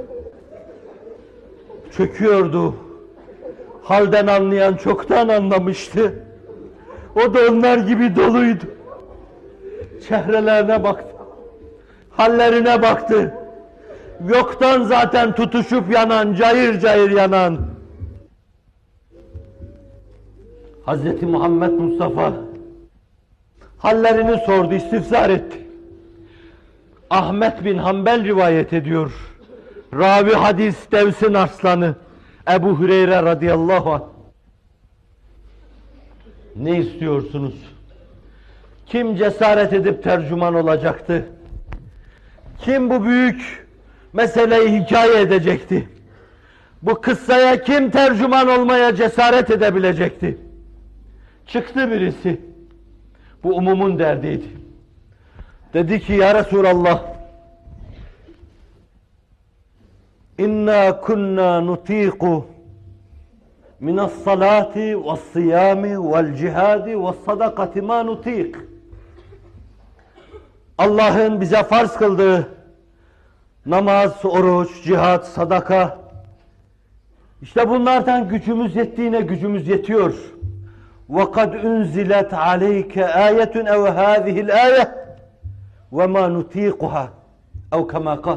Çöküyordu. Halden anlayan çoktan anlamıştı. O da onlar gibi doluydu. Çehrelerine baktı. Hallerine baktı. Yoktan zaten tutuşup yanan, cayır cayır yanan Hazreti Muhammed Mustafa hallerini sordu, istifsar etti. Ahmet bin Hanbel rivayet ediyor. Ravi hadis Devs'in arslanı Ebu Hureyre radıyallahu anh. Ne istiyorsunuz? Kim cesaret edip tercüman olacaktı? Kim bu büyük meseleyi hikaye edecekti? Bu kıssaya kim tercüman olmaya cesaret edebilecekti? Çıktı birisi. Bu umumun derdiydi. Dedi ki ya Resulallah, İnna kunna nutiqu minas salati ve's siyami vel cihadi ve's sadakati ma nutiq. Allah'ın bize farz kıldığı namaz, oruç, cihat, sadaka, işte bunlardan gücümüz yettiğine gücümüz yetiyor. وَقَدْ اُنْزِلَتْ عَلَيْكَ آيَةٌ اَوْ هَذِهِ الْآيَةِ وَمَا نُتِيقُهَا اَوْ كَمَا قَالْ.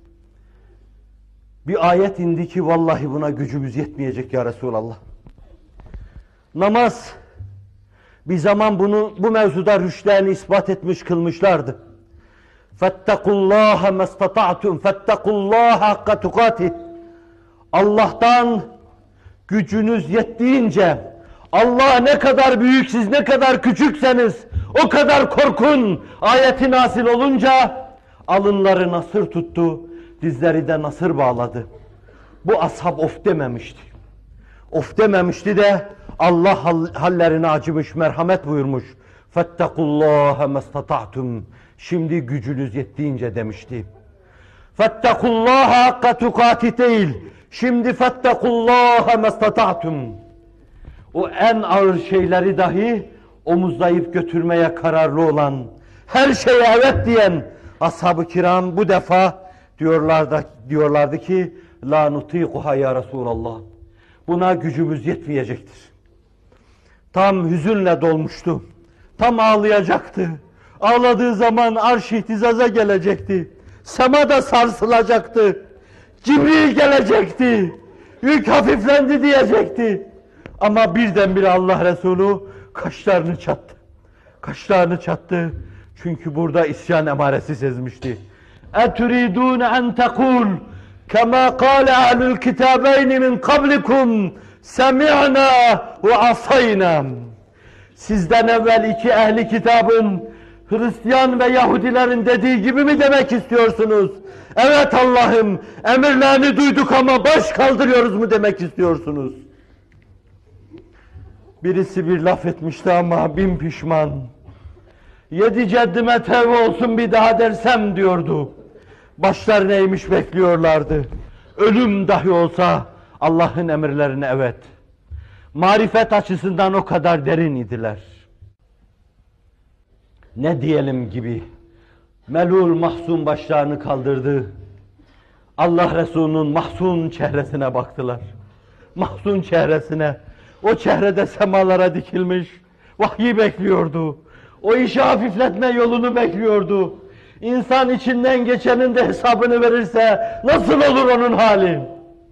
Bir ayet indi ki vallahi buna gücümüz yetmeyecek ya Resulallah. Namaz, bir zaman bunu bu mevzuda rüştlerini ispat etmiş kılmışlardı. فَاتَّقُوا اللّٰهَ مَا اسْتَطَعْتُمْ فَاتَّقُوا اللّٰهَ حَقَّ تُقَاتِهِ. Allah'tan gücünüz yettiğince, Allah ne kadar büyük, siz ne kadar küçükseniz o kadar korkun. Ayeti nazil olunca alınları nasır tuttu, dizleri de nasır bağladı. Bu ashab of dememişti. Of dememişti de Allah hallerine acımış, merhamet buyurmuş. Fettekullâhe mestata'tum. Şimdi gücünüz yettiğince demişti. Fettekullâhe hakka tukatih değil. Şimdi fettekullâhe mestata'tum. O en ağır şeyleri dahi omuzlayıp götürmeye kararlı olan, her şeye evet diyen ashab-ı kiram bu defa diyorlardı, diyorlardı ki la nutîkuha ya Resulallah. Buna gücümüz yetmeyecektir. Tam hüzünle dolmuştu. Tam ağlayacaktı. Ağladığı zaman arş ihtizaza gelecekti. Sema da sarsılacaktı. Cibril gelecekti. Yük hafiflendi diyecekti. Ama birdenbire Allah Resulü kaşlarını çattı. Kaşlarını çattı. Çünkü burada isyan emaresi sezmişti. اَتُرِيدُونَ اَنْ تَقُولُ كَمَا قَالَ اَهْلُ الْكِتَابَيْنِ مِنْ قَبْلِكُمْ سَمِعْنَا وَعَصَيْنَا. Sizden evvel iki ehli kitabın, Hristiyan ve Yahudilerin dediği gibi mi demek istiyorsunuz? Evet Allah'ım, emirlerini duyduk ama baş kaldırıyoruz mu demek istiyorsunuz? Birisi bir laf etmişti ama bin pişman. Yedi ceddime tevbe olsun bir daha dersem diyordu. Başlarını eğmiş bekliyorlardı. Ölüm dahi olsa Allah'ın emirlerine evet. Marifet açısından o kadar derin idiler. Ne diyelim gibi melul mahzun başlarını kaldırdı. Allah Resulü'nün mahzun çehresine baktılar. Mahzun çehresine. O çehrede semalara dikilmiş. Vahyi bekliyordu. O işi hafifletme yolunu bekliyordu. İnsan içinden geçenin de hesabını verirse nasıl olur onun hali?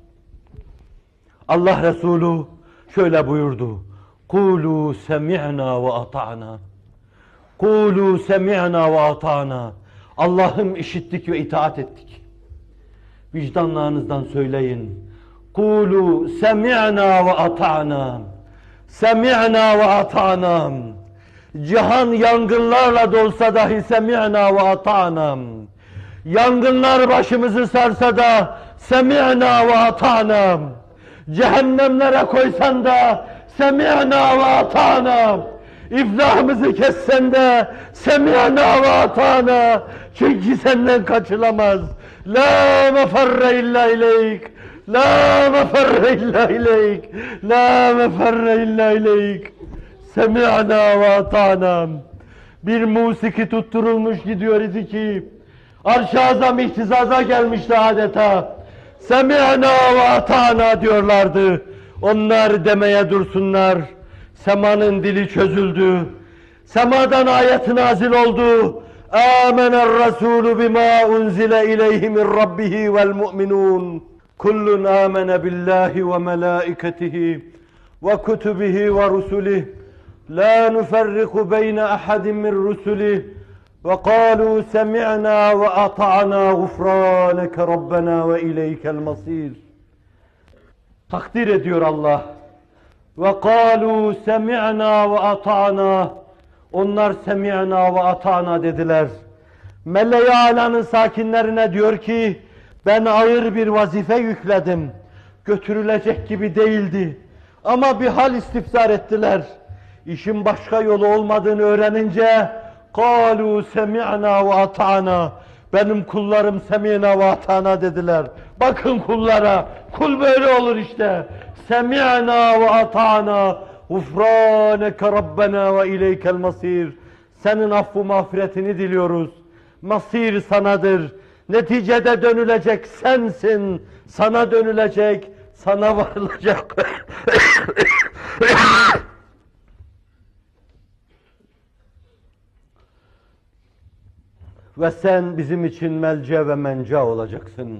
Allah Resulü şöyle buyurdu. Kulu semi'na ve ata'na. Kulu semi'na ve ata'na. Allah'ım işittik ve itaat ettik. Vicdanlarınızdan söyleyin. Kulu semi'na ve ata'na. Semi'na ve ata'na. Cihan yangınlarla dolsa dahi semi'na ve ata'na. Yangınlar başımızı sarsa da semi'na ve ata'na. Cehennemlere koysan da semi'na ve ata'na. İflahımızı kessen de semi'na ve ata'na. Çünkü senden kaçılamaz. La meferre illa ileyk. La meferre illa ileyk. La meferre illa ileyk. Semi'na ve ata'na. Bir musiki tutturulmuş gidiyor idi ki Arş-ı Azam ihtizaza gelmişti adeta. Semi'na ve ata'na diyorlardı. Onlar demeye dursunlar. Semanın dili çözüldü. Semadan ayet nazil oldu. Âmener rasûlü bimâ unzile ileyhi min rabbihi vel mu'minûn. Kullun âmene billahi ve melâiketihi ve kutubihi ve rusulihi. La nuferriku beyne ahadin min rusulihi. Ve kâlû semi'nâ ve ata'nâ gufrâneke rabbenâ ve ileykel masîr. Takdir ediyor Allah. Ve kâlû semi'nâ ve ata'nâ. Onlar semi'nâ ve ata'nâ dediler. Mele-i Alâ'nın sakinlerine diyor ki, ben ağır bir vazife yükledim. Götürülecek gibi değildi. Ama bir hal istifsar ettiler. İşin başka yolu olmadığını öğrenince, قَالُوا سَمِعْنَا وَاَطَعْنَا. Benim kullarım semi'na ve ata'na dediler. Bakın kullara, kul böyle olur işte. Semi'na ve ata'na. Gufraneke Rabbena ve ileykel masir. Senin affı mağfiretini diliyoruz. Masir sanadır. Neticede dönülecek sensin. Sana dönülecek, sana varılacak. Ve sen bizim için melce ve menca olacaksın.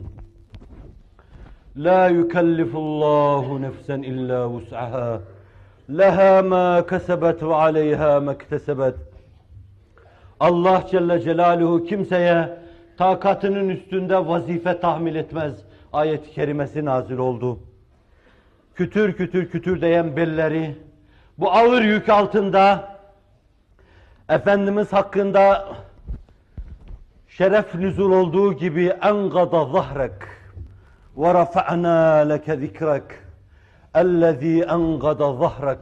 La yukellifullahu nefsen illa vus'aha. Leha ma kesebet ve aleyha ma iktesebet. Allah Celle Celaluhu kimseye takatının üstünde vazife tahmil etmez. Ayet-i kerimesi nazil oldu. Kütür kütür kütür diyen belleri bu ağır yük altında Efendimiz hakkında şeref nüzul olduğu gibi engada zahrek ve rafa'na leke zikrek. اَلَّذ۪ي اَنْقَدَ ظَهْرَكَ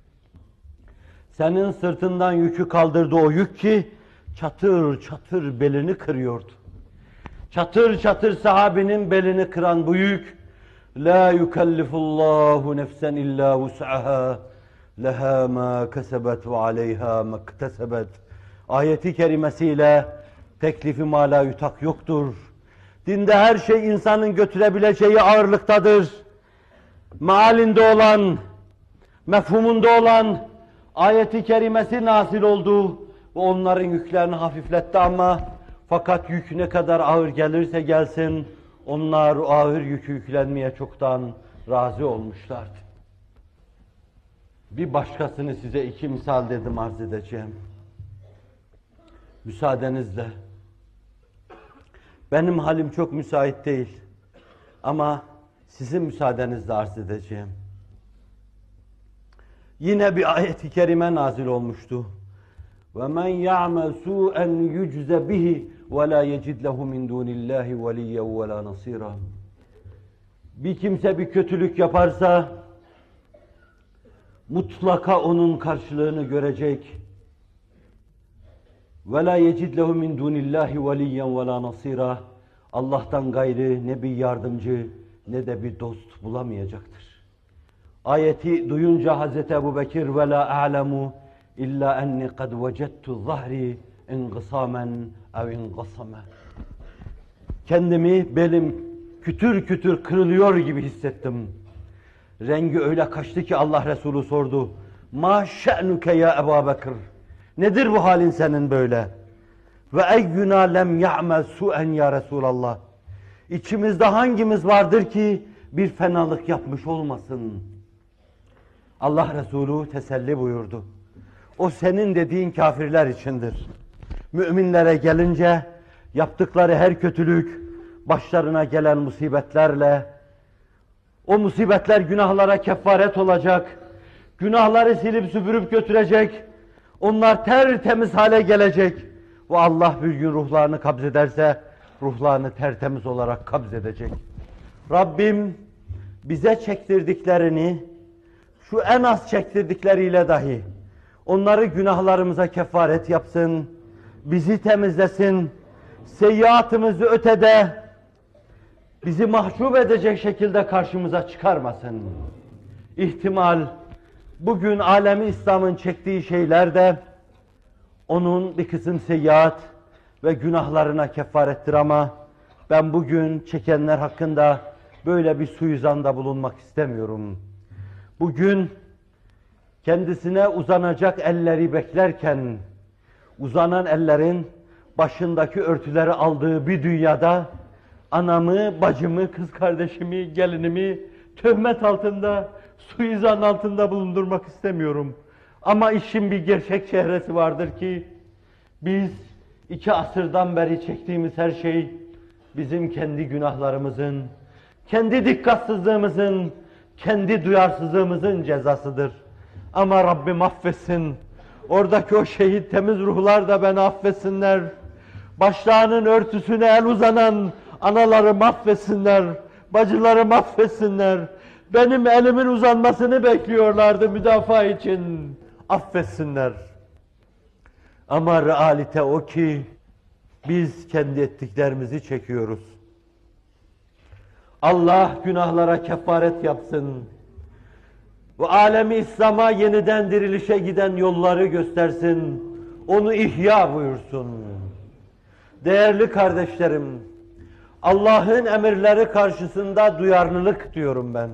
Senin sırtından yükü kaldırdı o yük ki çatır çatır belini kırıyordu. Çatır çatır sahabinin belini kıran bu yük لَا يُكَلِّفُ اللّٰهُ نَفْسًا اِلَّا وُسْعَهَا لَهَا مَا كَسَبَتْ وَعَلَيْهَا مَا اكْتَسَبَتْ Ayeti kerimesiyle teklifi mala yutak yoktur. Dinde her şey insanın götürebileceği ağırlıktadır. Mealinde olan, mefhumunda olan ayeti kerimesi nazil oldu ve onların yüklerini hafifletti ama fakat yük ne kadar ağır gelirse gelsin onlar ağır yükü yüklenmeye çoktan razı olmuşlardı. Bir başkasını size iki misal dedim arz edeceğim. Müsaadenizle. Benim halim çok müsait değil ama sizin müsaadenizle arz edeceğim. Yine bir ayet-i kerime nazil olmuştu. وَمَنْ يَعْمَلْ سُوءًا يُجْزَ بِهِ وَلَا يَجِدْ لَهُ مِنْ دُونِ اللّٰهِ وَلِيًّا وَلَا نَصِيرًا Bir kimse bir kötülük yaparsa mutlaka onun karşılığını görecek. وَلَا يَجِدْ لَهُ مِنْ دُونِ اللّٰهِ وَلِيًّا وَلَا نَصِيرًا Allah'tan gayrı ne bir yardımcı ne de bir dost bulamayacaktır. Ayeti duyunca Hazreti Ebubekir ve la a'lemu illa enni kad vecettu zahri inqisamen ev inqasama. Kendimi belim kütür kütür kırılıyor gibi hissettim. Rengi öyle kaçtı ki Allah Resulü sordu. Ma şe'nuke ya Ebubekir? Nedir bu halin senin böyle? Ve eyyuna lem ya'mel su'en ya Resulallah. İçimizde hangimiz vardır ki bir fenalık yapmış olmasın? Allah Resulü teselli buyurdu. O senin dediğin kafirler içindir. Müminlere gelince yaptıkları her kötülük başlarına gelen musibetlerle o musibetler günahlara kefaret olacak. Günahları silip süpürüp götürecek. Onlar tertemiz hale gelecek. Ve Allah bir gün ruhlarını kabzederse ruhlarını tertemiz olarak kabzedecek. Rabbim bize çektirdiklerini şu en az çektirdikleriyle dahi onları günahlarımıza kefaret yapsın, bizi temizlesin, seyyiatımızı ötede bizi mahcup edecek şekilde karşımıza çıkarmasın. İhtimal bugün alemi İslam'ın çektiği şeyler de onun bir kısım seyyiat ve günahlarına kefarettir ama ben bugün çekenler hakkında böyle bir suizanda bulunmak istemiyorum. Bugün kendisine uzanacak elleri beklerken uzanan ellerin başındaki örtüleri aldığı bir dünyada anamı, bacımı, kız kardeşimi, gelinimi töhmet altında, suizan altında bulundurmak istemiyorum. Ama işin bir gerçek çehresi vardır ki biz iki asırdan beri çektiğimiz her şey bizim kendi günahlarımızın, kendi dikkatsizliğimizin, kendi duyarsızlığımızın cezasıdır. Ama Rabbim affetsin. Oradaki o şehit temiz ruhlar da beni affetsinler. Başlarının örtüsüne el uzanan anaları affetsinler. Bacıları affetsinler. Benim elimin uzanmasını bekliyorlardı müdafaa için. Affetsinler. Ama realite o ki biz kendi ettiklerimizi çekiyoruz. Allah günahlara kefaret yapsın. Bu alemi İslam'a yeniden dirilişe giden yolları göstersin. Onu ihya buyursun. Değerli kardeşlerim, Allah'ın emirleri karşısında duyarlılık diyorum ben.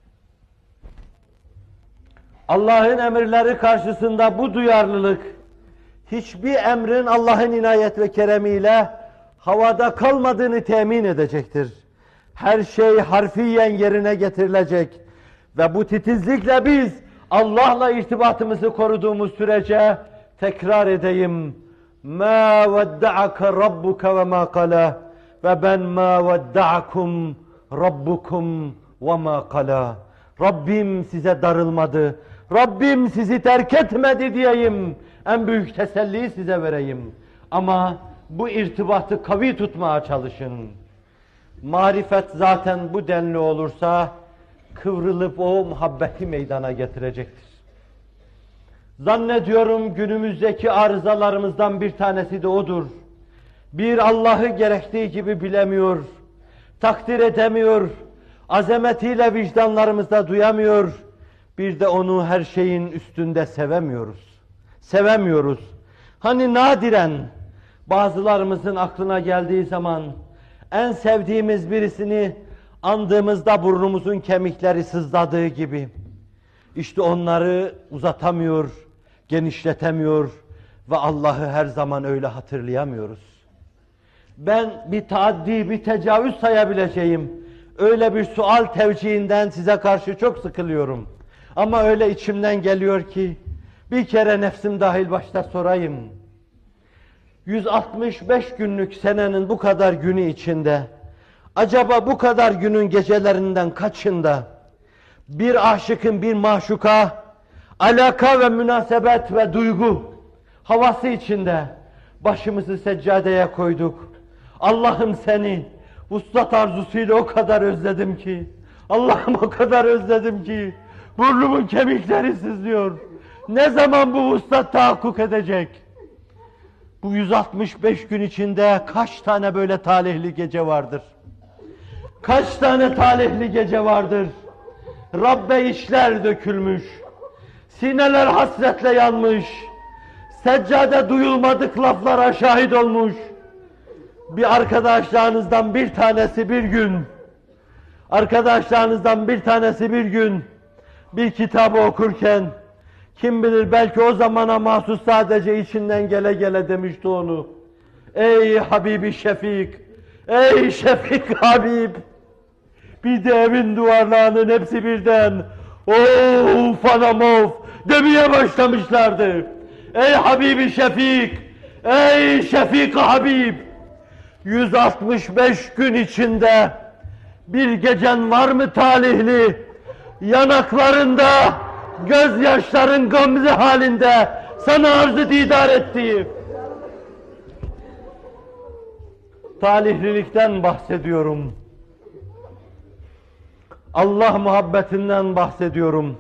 Allah'ın emirleri karşısında bu duyarlılık, hiçbir emrin Allah'ın inayet ve keremiyle havada kalmadığını temin edecektir. Her şey harfiyen yerine getirilecek ve bu titizlikle biz Allah'la irtibatımızı koruduğumuz sürece tekrar edeyim. مَا وَدَّعَكَ رَبُّكَ وَمَا قَلَى ve ben مَا وَدَّعَكُمْ رَبُّكُمْ وَمَا قَلَى Rabbim size darılmadı, Rabbim sizi terk etmedi diyeyim. En büyük teselliyi size vereyim. Ama bu irtibatı kavi tutmaya çalışın. Marifet zaten bu denli olursa kıvrılıp o muhabbeti meydana getirecektir. Zannediyorum günümüzdeki arızalarımızdan bir tanesi de odur. Bir, Allah'ı gerektiği gibi bilemiyor, takdir edemiyor, azametiyle vicdanlarımızda duyamıyor. Bir de onu her şeyin üstünde sevemiyoruz. Sevemiyoruz. Hani nadiren bazılarımızın aklına geldiği zaman en sevdiğimiz birisini andığımızda burnumuzun kemikleri sızladığı gibi. İşte onları uzatamıyor, genişletemiyor ve Allah'ı her zaman öyle hatırlayamıyoruz. Ben bir taaddi, bir tecavüz sayabileceğim öyle bir sual tevcihinden size karşı çok sıkılıyorum. Ama öyle içimden geliyor ki bir kere nefsim dahil başta sorayım. yüz altmış beş günlük senenin bu kadar günü içinde acaba bu kadar günün gecelerinden kaçında bir aşıkın bir maşuka alaka ve münasebet ve duygu havası içinde başımızı seccadeye koyduk. Allah'ım seni vuslat arzusuyla o kadar özledim ki, Allah'ım o kadar özledim ki burnumun kemikleri sızlıyor. Ne zaman bu vuslat tahakkuk edecek? Bu yüz altmış beş gün içinde kaç tane böyle talihli gece vardır? Kaç tane talihli gece vardır? Rabbe işler dökülmüş, sineler hasretle yanmış, seccade duyulmadık laflara şahit olmuş. Bir arkadaşlarınızdan bir tanesi bir gün, arkadaşlarınızdan bir tanesi bir gün bir kitabı okurken, kim bilir belki o zamana mahsus sadece içinden gele gele demişti onu. Ey Habibi Şefik, ey Şefik Habib! Bir de evin duvarlarının hepsi birden of anam of demeye başlamışlardı. Ey Habibi Şefik, ey Şefik Habib! yüz altmış beş gün içinde bir gecen var mı talihli? Yanaklarında gözyaşların gamze halinde sana arz-ı didar ettiği talihlilikten bahsediyorum. Allah muhabbetinden bahsediyorum.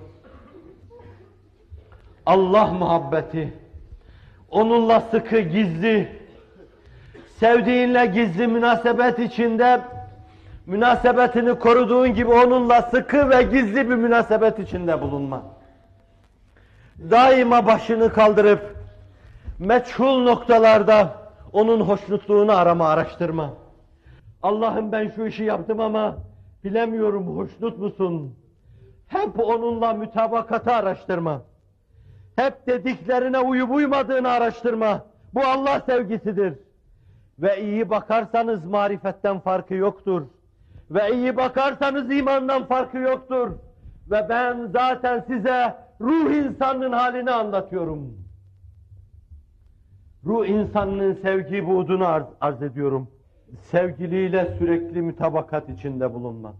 Allah muhabbeti, onunla sıkı gizli, sevdiğinle gizli münasebet içinde, münasebetini koruduğun gibi onunla sıkı ve gizli bir münasebet içinde bulunma. Daima başını kaldırıp meçhul noktalarda onun hoşnutluğunu arama, araştırma. Allah'ım ben şu işi yaptım ama bilemiyorum, hoşnut musun? Hep onunla mütabakatı araştırma. Hep dediklerine uyup uymadığını araştırma. Bu Allah sevgisidir. Ve iyi bakarsanız marifetten farkı yoktur. Ve iyi bakarsanız imandan farkı yoktur. Ve ben zaten size ruh insanının halini anlatıyorum. Ruh insanının sevgi buğdunu arz, arz ediyorum. Sevgiliyle sürekli mütabakat içinde bulunma.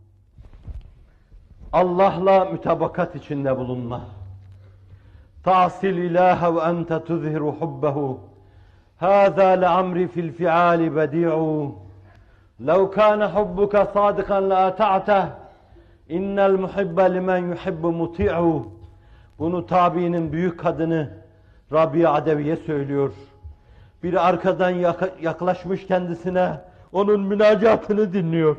Allah'la mütabakat içinde bulunma. Ta'sil ilahe ve ente tuzhiru hubbehu. Hâzâ le'amri fil fi'âli bedi'u. Lev kâne hubbuka sâdıkan le'ata'teh. İnnel muhibbe limen yuhibbu muti'u. Bunu tabiinin büyük kadını Rabia Adeviye söylüyor. Biri arkadan yaklaşmış kendisine, onun münacatını dinliyor.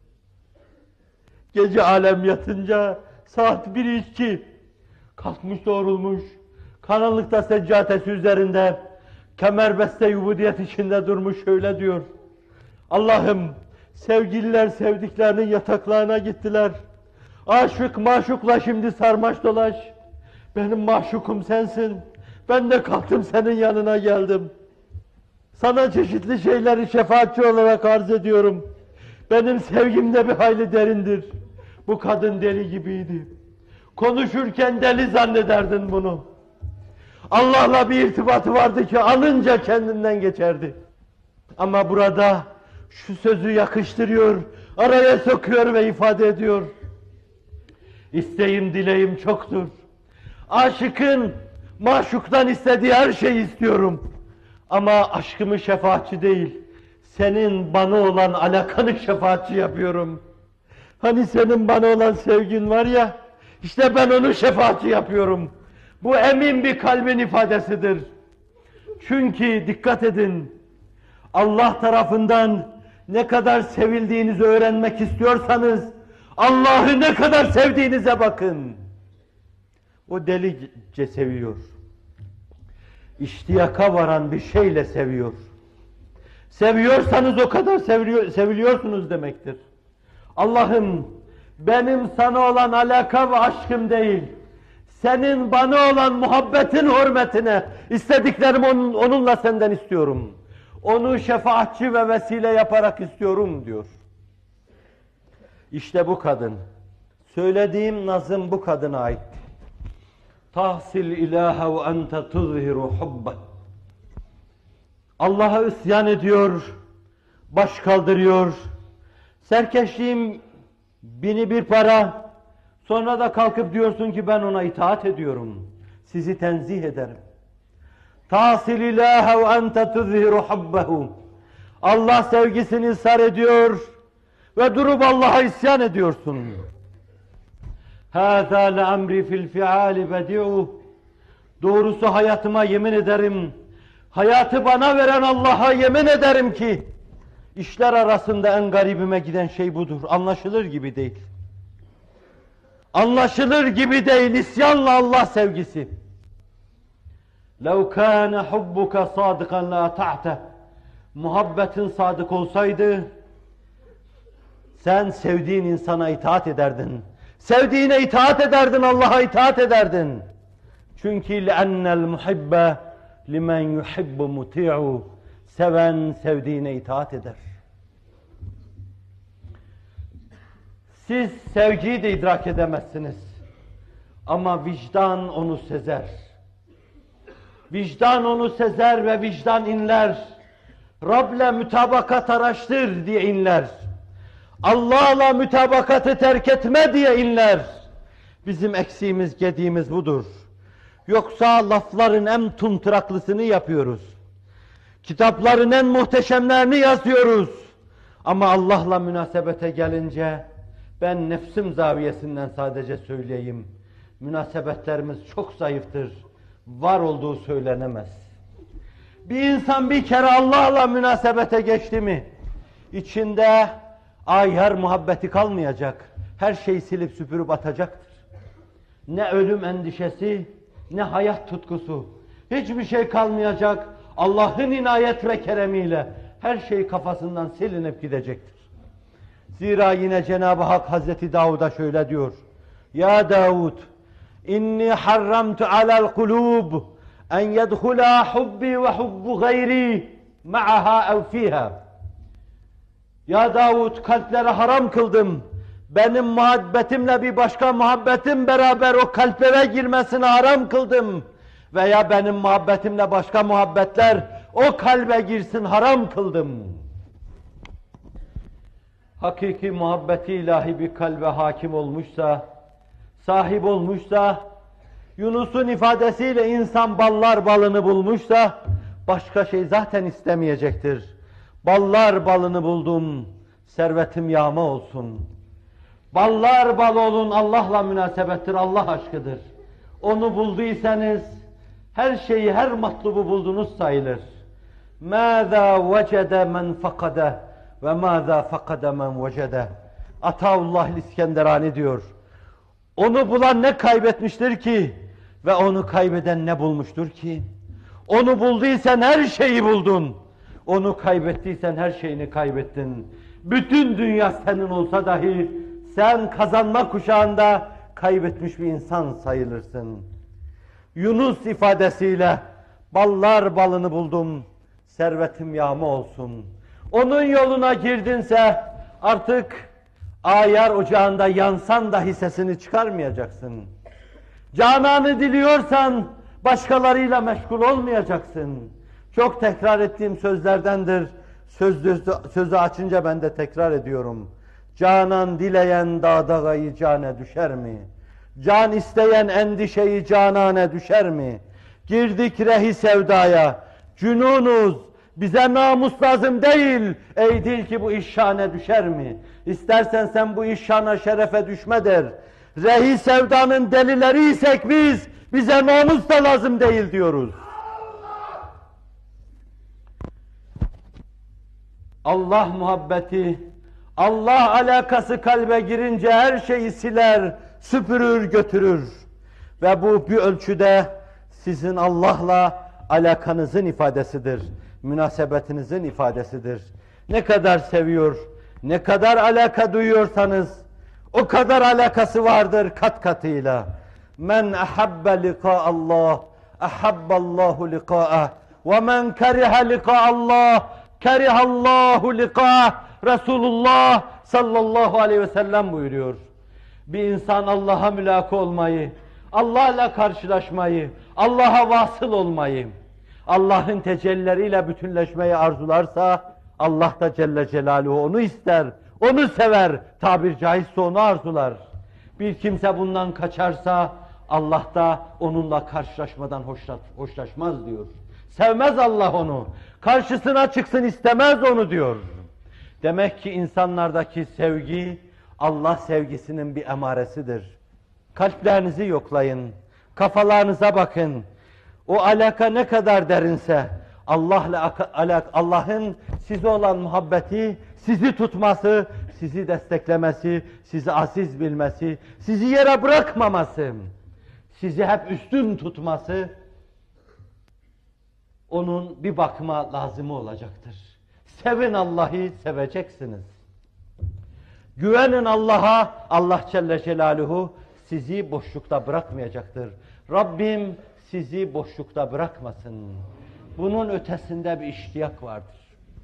Gece alem yatınca saat bir iki, kalkmış doğrulmuş, karanlıkta seccadesi üzerinde, kemerbeste yubudiyet içinde durmuş şöyle diyor. Allah'ım, sevgililer sevdiklerinin yataklarına gittiler. Aşık maşukla şimdi sarmaş dolaş. Benim maşukum sensin. Ben de kalktım senin yanına geldim. Sana çeşitli şeyleri şefaatçi olarak arz ediyorum. Benim sevgim de bir hayli derindir. Bu kadın deli gibiydi. Konuşurken deli zannederdin bunu. Allah'la bir irtibatı vardı ki alınca kendinden geçerdi. Ama burada şu sözü yakıştırıyor, araya sokuyor ve ifade ediyor. İsteğim, dileğim çoktur. Aşıkın maşuktan istediği her şeyi istiyorum. Ama aşkımı şefaatçi değil, senin bana olan alakanı şefaatçi yapıyorum. Hani senin bana olan sevgin var ya, işte ben onun şefaati yapıyorum. Bu emin bir kalbin ifadesidir. Çünkü dikkat edin, Allah tarafından ne kadar sevildiğinizi öğrenmek istiyorsanız, Allah'ı ne kadar sevdiğinize bakın. O delice seviyor. İştiyaka varan bir şeyle seviyor. Seviyorsanız o kadar seviliyor, seviliyorsunuz demektir. Allah'ım, benim sana olan alaka ve aşkım değil, senin bana olan muhabbetin hürmetine istediklerimi onun, onunla senden istiyorum. Onu şefaatçi ve vesile yaparak istiyorum diyor. İşte bu kadın. Söylediğim nazım bu kadına ait. Tahsil ilahe ve ente tuzhiru hubbe. Allah'a isyan ediyor, baş kaldırıyor. Serkeşliğim bini bir para. Sonra da kalkıp diyorsun ki ben ona itaat ediyorum. Sizi tenzih ederim. Tahsil ilahe ve ente tuzhiru hubbehu. Allah sevgisini sar ediyor ve durup Allah'a isyan ediyorsun. Hâzâ le'amri fil fi'âli bedi'u. Doğrusu hayatıma yemin ederim, hayatı bana veren Allah'a yemin ederim ki, işler arasında en garibime giden şey budur. Anlaşılır gibi değil. Anlaşılır gibi değil, isyanla Allah sevgisi. لَوْ كَانَ حُبُّكَ صَادِقًا لَاَطَعْتَ. Muhabbetin sadık olsaydı, sen sevdiğin insana itaat ederdin. Sevdiğine itaat ederdin, Allah'a itaat ederdin. Çünkü لَأَنَّ الْمُحِبَّ لِمَنْ يُحِبُّ مُطِيعُ. Seven sevdiğine itaat eder. Siz sevgiyi de idrak edemezsiniz. Ama vicdan onu sezer. Vicdan onu sezer ve vicdan inler. Rab'le mütabakat araştır diye inler. Allah'la mütabakatı terk etme diye inler. Bizim eksiğimiz, gediğimiz budur. Yoksa lafların en tumturaklısını yapıyoruz. Kitapların en muhteşemlerini yazıyoruz. Ama Allah'la münasebete gelince, ben nefsim zaviyesinden sadece söyleyeyim, münasebetlerimiz çok zayıftır. Var olduğu söylenemez. Bir insan bir kere Allah'la münasebete geçti mi, içinde ayar muhabbeti kalmayacak. Her şeyi silip süpürüp atacaktır. Ne ölüm endişesi, ne hayat tutkusu. Hiçbir şey kalmayacak. Allah'ın inayet ve keremiyle her şey kafasından silinip gidecektir. Zira yine Cenab-ı Hak Hazreti Davud'a şöyle diyor. Ya Davud, inni harramtu alel kulub en yedhula hubbi ve hubbu gayri ma'aha ev fiha. Ya Davud, kalplere haram kıldım. Benim muhabbetimle bir başka muhabbetim beraber o kalplere girmesini haram kıldım. Veya benim muhabbetimle başka muhabbetler o kalbe girsin haram kıldım. Hakiki muhabbeti ilahi bir kalbe hakim olmuşsa, sahip olmuşsa, Yunus'un ifadesiyle insan ballar balını bulmuşsa, başka şey zaten istemeyecektir. Ballar balını buldum, servetim yağma olsun. Ballar bal olun, Allah'la münasebettir, Allah aşkıdır. Onu bulduysanız, her şeyi, her matlubu buldunuz sayılır. مَاذَا وَجَدَ مَنْ فَقَدَ وَمَاذَا فَقَدَ مَنْ وَجَدَ. Ataullah İskenderani diyor. Onu bulan ne kaybetmiştir ki ve onu kaybeden ne bulmuştur ki? Onu bulduysan her şeyi buldun. Onu kaybettiysen her şeyini kaybettin. Bütün dünya senin olsa dahi sen kazanma kuşağında kaybetmiş bir insan sayılırsın. Yunus ifadesiyle ballar balını buldum, servetim yağma olsun. Onun yoluna girdinse artık ayar ocağında yansan dahi sesini çıkarmayacaksın. Cananı diliyorsan başkalarıyla meşgul olmayacaksın. Çok tekrar ettiğim sözlerdendir. Sözü, sözü açınca ben de tekrar ediyorum. Canan dileyen dağdağayı cane düşer mi? Can isteyen endişeyi canane düşer mi? Girdik rehi sevdaya, cünunuz, bize namus lazım değil, ey dil ki bu iş şane düşer mi? İstersen sen bu iş şana şerefe düşme der. Rehi sevdanın delileri isek biz, bize namus da lazım değil diyoruz. Allah muhabbeti, Allah alakası kalbe girince her şeyi siler, süpürür, götürür. Ve bu bir ölçüde sizin Allah'la alakanızın ifadesidir, münasebetinizin ifadesidir. Ne kadar seviyor, ne kadar alaka duyuyorsanız, o kadar alakası vardır kat katıyla. Men ahabbe liqa Allah, ahabballahu liqa'ah. Ve men keriha liqa Allah, kerihallahu liqa'ah. Resulullah sallallahu aleyhi ve sellem buyuruyor. Bir insan Allah'a mülaka olmayı, Allah'la karşılaşmayı, Allah'a vasıl olmayı, Allah'ın tecellileriyle bütünleşmeyi arzularsa, Allah da Celle Celaluhu onu ister, onu sever, tabir caizse onu arzular. Bir kimse bundan kaçarsa, Allah da onunla karşılaşmadan hoşla, hoşlaşmaz diyor. Sevmez Allah onu, karşısına çıksın istemez onu diyor. Demek ki insanlardaki sevgi, Allah sevgisinin bir emaresidir. Kalplerinizi yoklayın, kafalarınıza bakın. O alaka ne kadar derinse, Allah'la Allah'ın size olan muhabbeti, sizi tutması, sizi desteklemesi, sizi aziz bilmesi, sizi yere bırakmaması, sizi hep üstün tutması, onun bir bakıma lazımı olacaktır. Sevin Allah'ı, seveceksiniz. Güvenin Allah'a, Allah Celle Celaluhu sizi boşlukta bırakmayacaktır. Rabbim sizi boşlukta bırakmasın. Bunun ötesinde bir iştiyak vardır.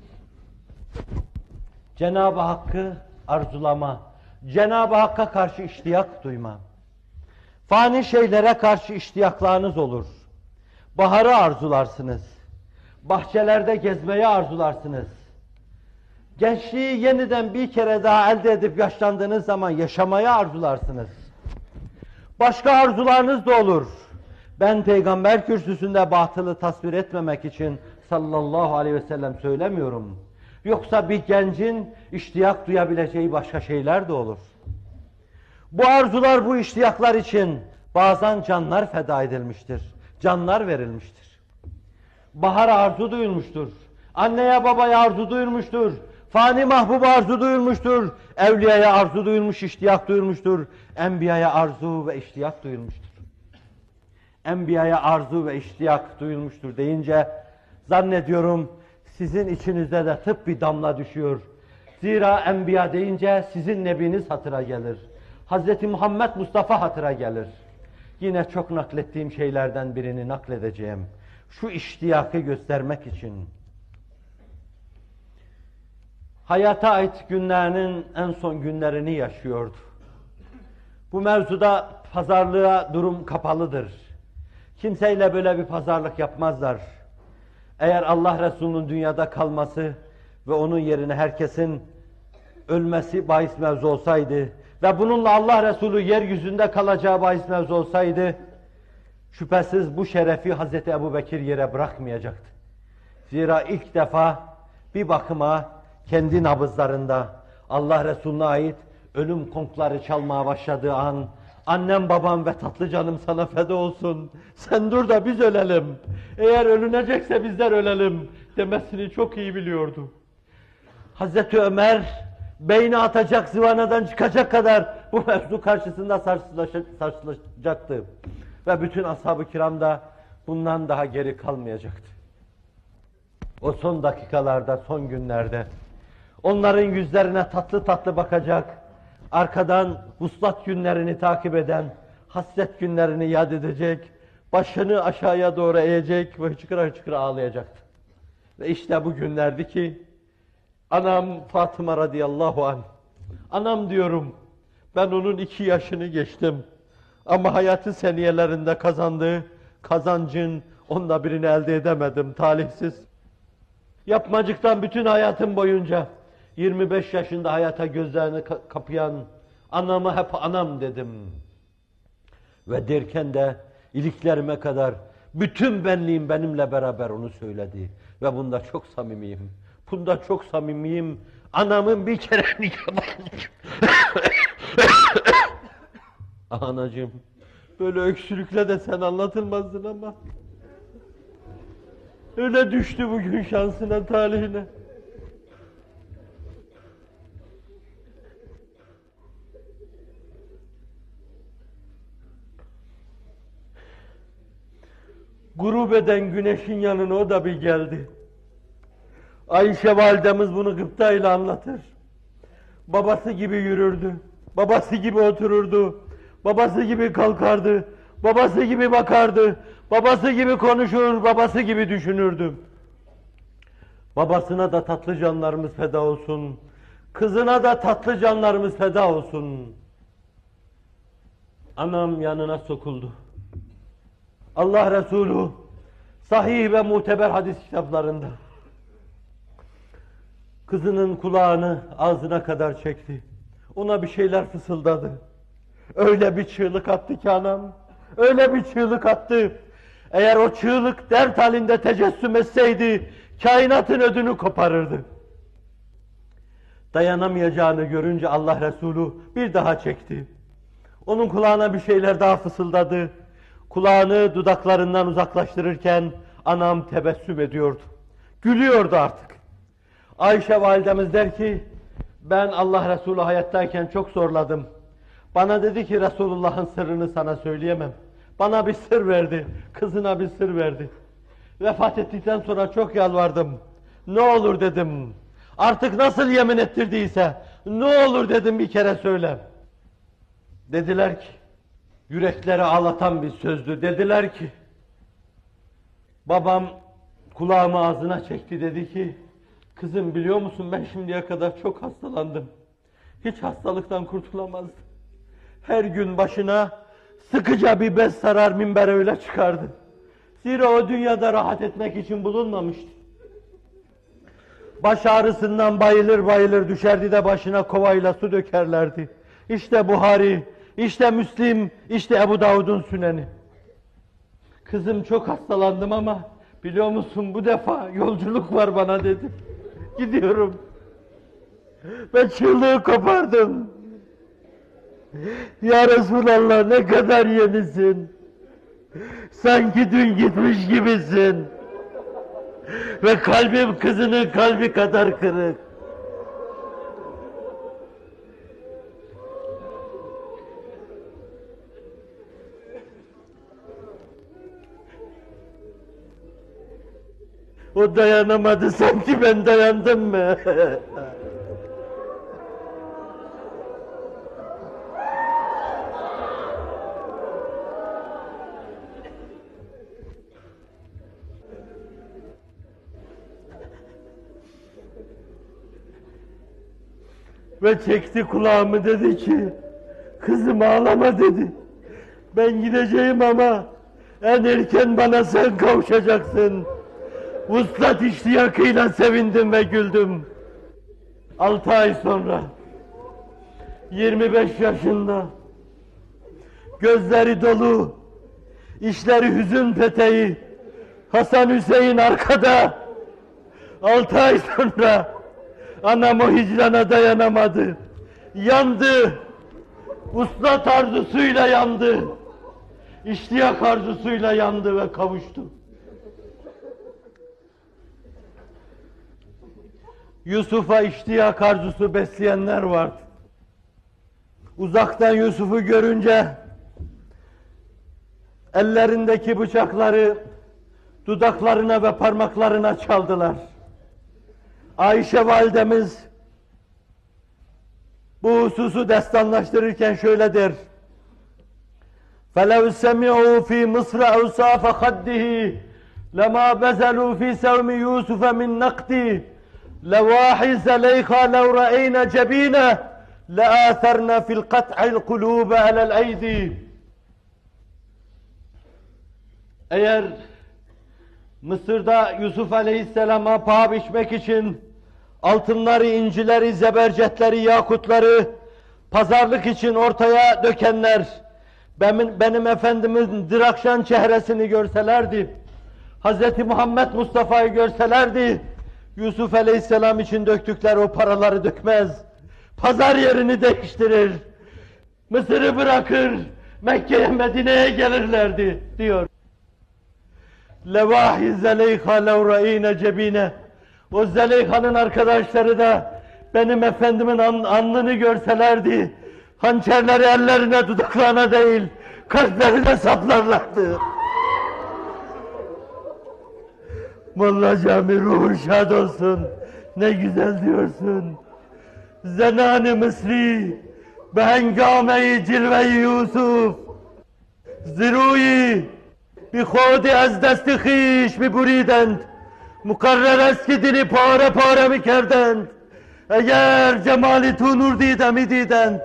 Cenab-ı Hakk'ı arzulama, Cenab-ı Hakk'a karşı iştiyak duyma. Fani şeylere karşı iştiyaklarınız olur. Baharı arzularsınız. Bahçelerde gezmeyi arzularsınız. Gençliği yeniden bir kere daha elde edip yaşlandığınız zaman yaşamayı arzularsınız. Başka arzularınız da olur. Ben peygamber kürsüsünde batılı tasvir etmemek için sallallahu aleyhi ve sellem söylemiyorum. Yoksa bir gencin iştiyak duyabileceği başka şeyler de olur. Bu arzular, bu iştiyaklar için bazen canlar feda edilmiştir. Canlar verilmiştir. Bahar arzu duyulmuştur. Anneye babaya arzu duyulmuştur. Fani mahbuba arzu duyulmuştur. Evliyaya arzu duyulmuş, iştiyak duyulmuştur. Enbiyaya arzu ve iştiyak duyulmuştur. Enbiyaya arzu ve iştiyak duyulmuştur deyince zannediyorum sizin içinizde de tıp bir damla düşüyor. Zira enbiya deyince sizin nebiniz hatıra gelir. Hazreti Muhammed Mustafa hatıra gelir. Yine çok naklettiğim şeylerden birini nakledeceğim. Şu iştiyakı göstermek için. Hayata ait günlerinin en son günlerini yaşıyordu. Bu mevzuda pazarlığa durum kapalıdır. Kimseyle böyle bir pazarlık yapmazlar. Eğer Allah Resulü'nün dünyada kalması ve onun yerine herkesin ölmesi bahis mevzu olsaydı ve bununla Allah Resulü yeryüzünde kalacağı bahis mevzu olsaydı, şüphesiz bu şerefi Hazreti Ebubekir yere bırakmayacaktı. Zira ilk defa bir bakıma kendi nabızlarında Allah Resulü'ne ait ölüm konkları çalmaya başladığı an, annem babam ve tatlı canım sana feda olsun, sen dur da biz ölelim, eğer ölünecekse bizler ölelim demesini çok iyi biliyordu. Hazreti Ömer, beyni atacak, zıvanadan çıkacak kadar bu mevzu karşısında sarsılacaktı. Ve bütün ashab-ı kiram da bundan daha geri kalmayacaktı. O son dakikalarda, son günlerde onların yüzlerine tatlı tatlı bakacak, arkadan vuslat günlerini takip eden, hasret günlerini yad edecek, başını aşağıya doğru eğecek ve hıçkıra hıçkıra ağlayacaktı. Ve işte bu günlerdi ki, anam Fatıma radıyallahu anh, anam diyorum, ben onun iki yaşını geçtim. Ama hayatı seniyelerinde kazandığı kazancın onda birini elde edemedim, talihsiz. Yapmacıktan bütün hayatım boyunca yirmi beş yaşında hayata gözlerini kapayan anama hep anam dedim. Ve derken de iliklerime kadar bütün benliğim benimle beraber onu söyledi. Ve bunda çok samimiyim. Bunda çok samimiyim. Anamın bir kere nikahı. Anacığım, böyle öksürükle de sen anlatılmazdın ama öyle düştü bugün şansına, talihine. Gurub eden güneşin yanına o da bir geldi. Ayşe validemiz bunu gıptayla anlatır. Babası gibi yürürdü, babası gibi otururdu, babası gibi kalkardı, babası gibi bakardı, babası gibi konuşur, babası gibi düşünürdü. Babasına da tatlı canlarımız feda olsun, kızına da tatlı canlarımız feda olsun. Anam yanına sokuldu. Allah Resulü sahih ve muteber hadis kitaplarında kızının kulağını ağzına kadar çekti. Ona bir şeyler fısıldadı. Öyle bir çığlık attı ki anam, öyle bir çığlık attı. Eğer o çığlık dert halinde tecessüm etseydi, kainatın ödünü koparırdı. Dayanamayacağını görünce Allah Resulü bir daha çekti. Onun kulağına bir şeyler daha fısıldadı. Kulağını dudaklarından uzaklaştırırken anam tebessüm ediyordu. Gülüyordu artık. Ayşe validemiz der ki, ben Allah Resulü hayattayken çok zorladım. Bana dedi ki Resulullah'ın sırrını sana söyleyemem. Bana bir sır verdi, kızına bir sır verdi. Vefat ettikten sonra çok yalvardım. Ne olur dedim, artık nasıl yemin ettirdiyse, ne olur dedim bir kere söyle. Dediler ki, yürekleri ağlatan bir sözdü. Dediler ki, babam kulağımı ağzına çekti, dedi ki, kızım biliyor musun ben şimdiye kadar çok hastalandım. Hiç hastalıktan kurtulamazdım. Her gün başına sıkıca bir bez sarar minbere öyle çıkardı. Zira o dünyada rahat etmek için bulunmamıştı. Baş ağrısından bayılır bayılır düşerdi de başına kovayla su dökerlerdi. İşte Buhari, işte Müslim, işte Ebu Davud'un Süneni. Kızım çok hastalandım ama biliyor musun bu defa yolculuk var bana dedi. Gidiyorum. Ben çığlığı kopardım. Ya Resulallah ne kadar yenisin. Sanki dün gitmiş gibisin. Ve kalbim kızının kalbi kadar kırık. O dayanamadı, sanki ben dayandım mı? Ve çekti kulağımı, dedi ki, kızım ağlama dedi. Ben gideceğim ama en erken bana sen kavuşacaksın. Vuslat iştiyakıyla sevindim ve güldüm. Altı ay sonra, yirmi beş yaşında, gözleri dolu, işleri hüzün peteği, Hasan Hüseyin arkada. Altı ay sonra anam o hicrana dayanamadı. Yandı. Vuslat arzusuyla yandı. İştiyak arzusuyla yandı ve kavuştu. Yusuf'a iştiyak arzusu besleyenler vardı. Uzaktan Yusuf'u görünce ellerindeki bıçakları dudaklarına ve parmaklarına çaldılar. Ayşe validemiz bu hususu destanlaştırırken şöyle der: فَلَوْ سَمِعُوا فِي مِصْرَ اَوْسَافَ خَدِّهِ لَمَا بَزَلُوا فِي سَوْمِ يُوسُفَ مِنْ نَقْدِهِ لَوَاحِي زَلَيْخَا لَوْ رَأَيْنَ جَبِينَهِ لَآثَرْنَ فِي الْقَطْعِ الْقُلُوبَ عَلَى الْاَيْدِي. Eğer Mısır'da Yusuf Aleyhisselam'a paha biçmek için altınları, incileri, zebercetleri, yakutları pazarlık için ortaya dökenler benim, benim Efendimizin dirakşan çehresini görselerdi, Hz. Muhammed Mustafa'yı görselerdi, Yusuf Aleyhisselam için döktükleri o paraları dökmez. Pazar yerini değiştirir. Mısır'ı bırakır, Mekke'ye, Medine'ye gelirlerdi diyor. Levahi Zeleyha levra'ine cebine. O Zeleyha'nın arkadaşları da benim efendimin an, alnını görselerdi, hançerleri ellerine dudaklarına değil, kalplerine saplarlardı. Molla Cami ruhun şad olsun. Ne güzel diyorsun. Zenani Mısri behengame-i cilve-i Yusuf ziruyi bi khodi az dest khish mi buridand mukarrer است ki dili pare pare mi kerdand eğer cemali tu nur didemi didand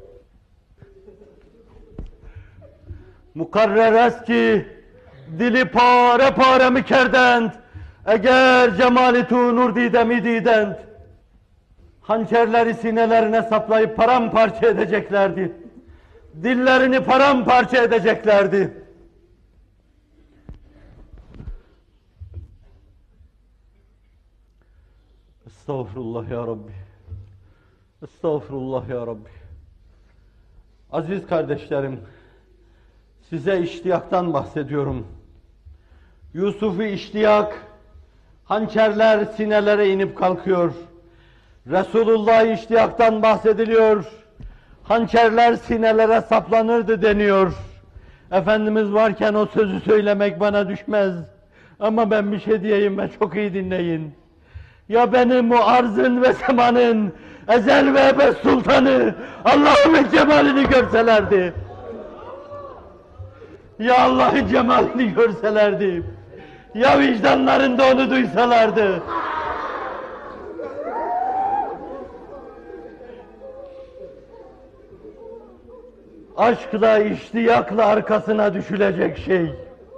mukarrer است ki dili pare pare mi kerdand eğer cemali tu nur didemi didand. Hançerleri sinelerine saplayıp paramparça edeceklerdi. Dillerini paramparça edeceklerdi. Estağfurullah ya Rabbi. Estağfurullah ya Rabbi. Aziz kardeşlerim, size iştiyaktan bahsediyorum. Yusuf-u iştiyak, hançerler sinelere inip kalkıyor. Resulullah iştiyaktan bahsediliyor. Hançerler sinelere saplanırdı deniyor. Efendimiz varken o sözü söylemek bana düşmez. Ama ben bir şey diyeyim ve çok iyi dinleyin. Ya benim o arzın ve semanın ezel ve ebed sultanı Allah'ın cemalini görselerdi. Ya Allah'ın cemalini görselerdi. Ya vicdanlarında onu duysalardı. Aşkla, iştiyakla arkasına düşülecek şey.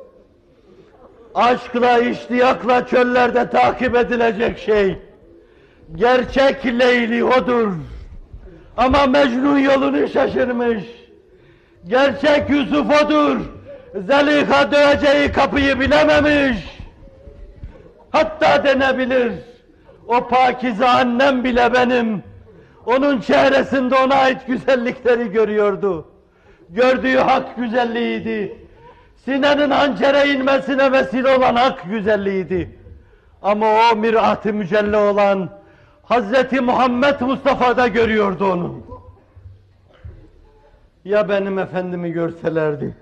Aşkla, iştiyakla çöllerde takip edilecek şey. Gerçek Leyli odur. Ama Mecnun yolunu şaşırmış. Gerçek Yusuf odur. Zeliha döveceği kapıyı bilememiş. Hatta denebilir. O pakize annem bile benim. Onun çehresinde ona ait güzellikleri görüyordu. Gördüğü hak güzelliğiydi. Sinenin hançere inmesine vesile olan hak güzelliğiydi. Ama o mirat-ı mücelle olan Hazreti Muhammed Mustafa'da görüyordu onu. Ya benim efendimi görselerdi.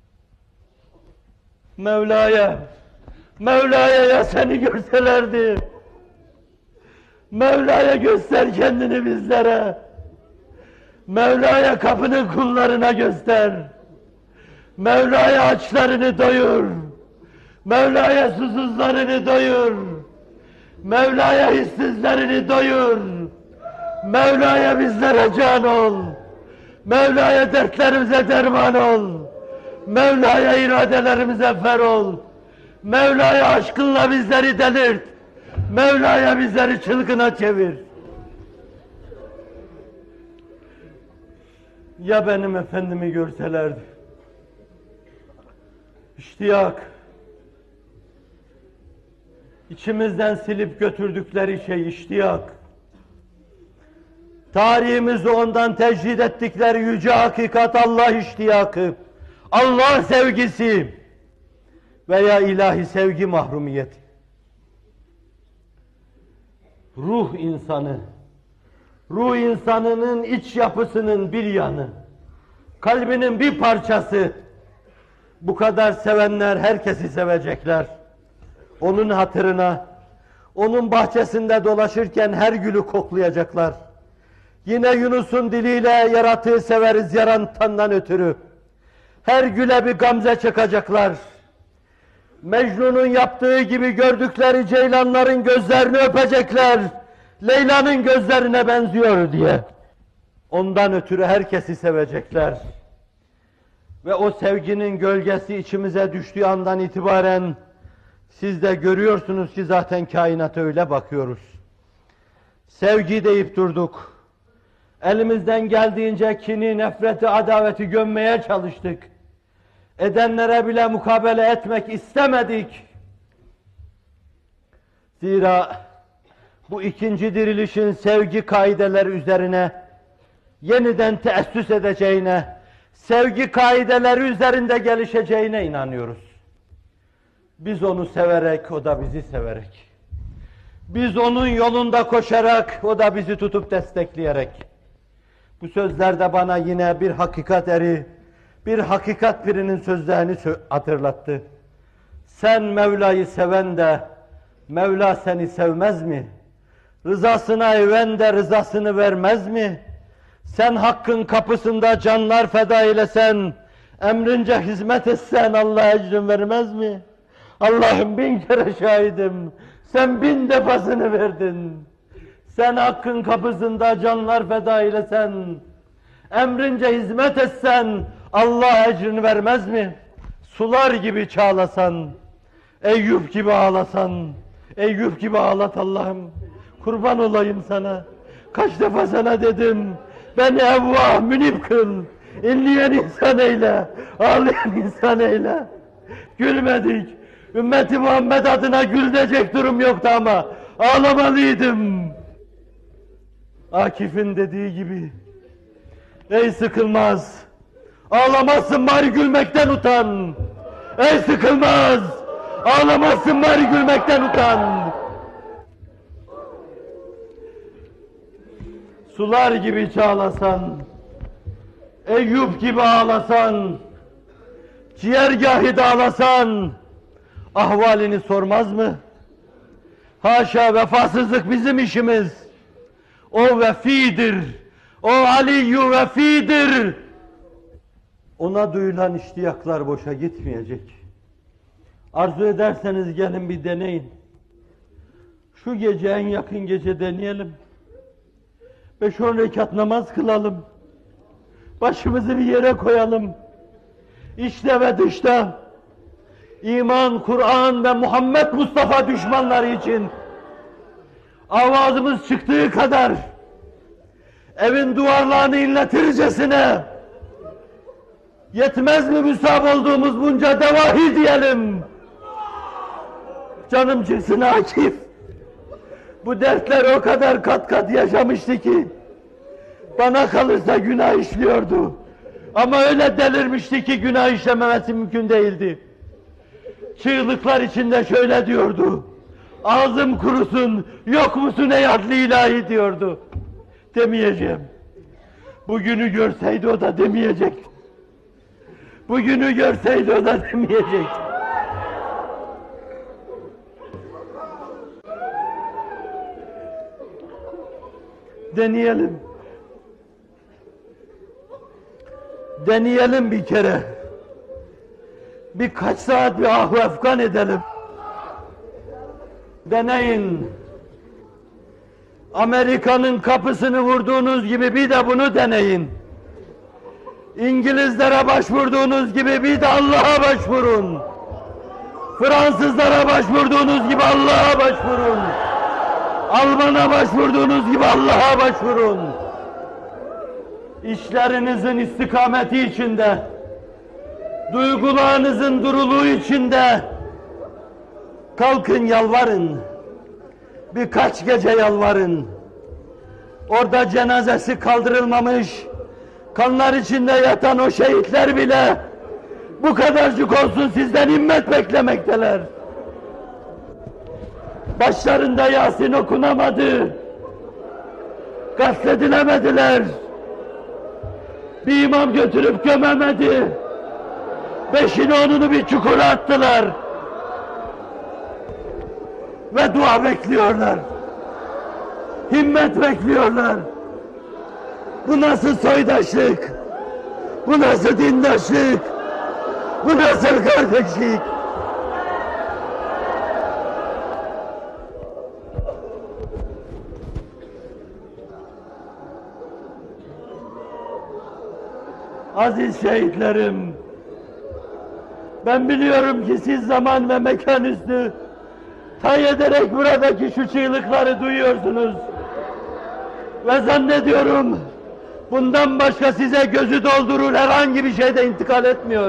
Mevla'ya, Mevla'ya ya seni görselerdi. Mevla'ya göster kendini bizlere. Mevla'ya kapının kullarına göster. Mevla'ya açlarını doyur. Mevla'ya susuzlarını doyur. Mevla'ya hissizlerini doyur. Mevla'ya bizlere can ol. Mevla'ya dertlerimize derman ol. Mevla'ya iradelerimize fer ol. Mevla'ya aşkınla bizleri delirt. Mevla'ya bizleri çılgına çevir. Ya benim efendimi görselerdi. İştiyak. İçimizden silip götürdükleri şey iştiyak. Tarihimizi ondan tecrid ettikleri yüce hakikat Allah iştiyakı. Allah sevgisi veya ilahi sevgi mahrumiyeti. Ruh insanı, ruh insanının iç yapısının bir yanı, kalbinin bir parçası. Bu kadar sevenler herkesi sevecekler. Onun hatırına, onun bahçesinde dolaşırken her gülü koklayacaklar. Yine Yunus'un diliyle yaratığı severiz yarantandan ötürü. Her güle bir gamze çakacaklar. Mecnun'un yaptığı gibi gördükleri ceylanların gözlerini öpecekler. Leyla'nın gözlerine benziyor diye. Ondan ötürü herkesi sevecekler. Ve o sevginin gölgesi içimize düştüğü andan itibaren siz de görüyorsunuz ki zaten kainata öyle bakıyoruz. Sevgi deyip durduk. Elimizden geldiğince kini, nefreti, adaveti gömmeye çalıştık. Edenlere bile mukabele etmek istemedik. Zira bu ikinci dirilişin sevgi kaideleri üzerine yeniden teessüs edeceğine, sevgi kaideleri üzerinde gelişeceğine inanıyoruz. Biz onu severek, o da bizi severek. Biz onun yolunda koşarak, o da bizi tutup destekleyerek. Bu sözlerde bana yine bir hakikat eri, bir hakikat pirinin sözlerini hatırlattı. Sen Mevla'yı seven de, Mevla seni sevmez mi? Rızasına even de rızasını vermez mi? Sen hakkın kapısında canlar feda eylesen, emrince hizmet etsen Allah ecrin vermez mi? Allah'ım bin kere şahidim, sen bin defasını verdin. Sen hakkın kapısında canlar feda eylesen, emrince hizmet etsen Allah ecrini vermez mi? Sular gibi çağlasan, Eyüp gibi ağlasan, Eyüp gibi ağlat Allah'ım. Kurban olayım sana. Kaç defa sana dedim, beni evvah münip kıl, inleyen insan eyle, ağlayan insan eyle. Gülmedik. Ümmeti Muhammed adına gülecek durum yoktu ama ağlamalıydım. Akif'in dediği gibi, ey sıkılmaz, ağlamazsın bari gülmekten utan. Ey sıkılmaz, ağlamazsın bari gülmekten utan. Sular gibi çağlasan, Eyüp gibi ağlasan, ciğergâhi dağlasan, ahvalini sormaz mı? Haşa, vefasızlık bizim işimiz. O vefidir, o Aliyyü vefidir. Ona duyulan iştiyaklar boşa gitmeyecek. Arzu ederseniz gelin bir deneyin. Şu gece, en yakın gece deneyelim. Beş on rekat namaz kılalım. Başımızı bir yere koyalım. İçte ve dışta, İman, Kur'an ve Muhammed Mustafa düşmanları için avazımız çıktığı kadar evin duvarlarını inletircesine, yetmez mi müsab olduğumuz bunca devahi diyelim. Canım çıksın Akif. Bu dertler o kadar kat kat yaşamıştı ki bana kalırsa günah işliyordu. Ama öyle delirmişti ki günah işlememesi mümkün değildi. Çığlıklar içinde şöyle diyordu: ağzım kurusun, yok musun ey adli ilahi diyordu. Demeyeceğim. Bugünü görseydi o da demeyecekti. Bugünü görseydi o da demeyecekti. Deneyelim. Deneyelim bir kere. Birkaç saat bir ahu efkan edelim. Deneyin. Amerika'nın kapısını vurduğunuz gibi bir de bunu deneyin. İngilizlere başvurduğunuz gibi bir de Allah'a başvurun. Fransızlara başvurduğunuz gibi Allah'a başvurun. Alman'a başvurduğunuz gibi Allah'a başvurun. İşlerinizin istikameti içinde, duygularınızın duruluğu içinde kalkın yalvarın. Birkaç gece yalvarın. Orada cenazesi kaldırılmamış, kanlar içinde yatan o şehitler bile bu kadarcık olsun sizden himmet beklemekteler. Başlarında Yasin okunamadı, gasledilemediler. Bir imam götürüp gömemedi. Beşini onunu bir çukura attılar. Ve dua bekliyorlar. Himmet bekliyorlar. Bu nasıl soydaşlık? Bu nasıl dindaşlık? Bu nasıl kardeşlik? Aziz şehitlerim, ben biliyorum ki siz zaman ve mekan üstü tay ederek buradaki şu çığlıkları duyuyorsunuz. Ve zannediyorum bundan başka size gözü doldurur herhangi bir şey de intikal etmiyor.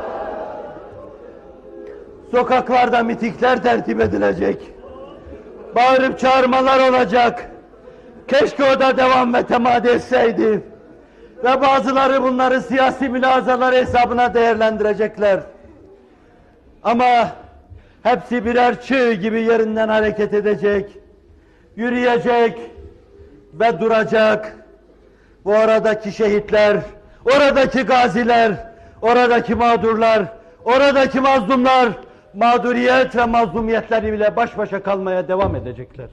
Sokaklarda mitikler tertip edilecek. Bağırıp çağırmalar olacak. Keşke o da devam ve temad etseydi. Ve bazıları bunları siyasi mülazalar hesabına değerlendirecekler. Ama hepsi birer çığ gibi yerinden hareket edecek, yürüyecek ve duracak. Bu oradaki şehitler, oradaki gaziler, oradaki mağdurlar, oradaki mazlumlar, mağduriyet ve mazlumiyetleriyle baş başa kalmaya devam edecekler.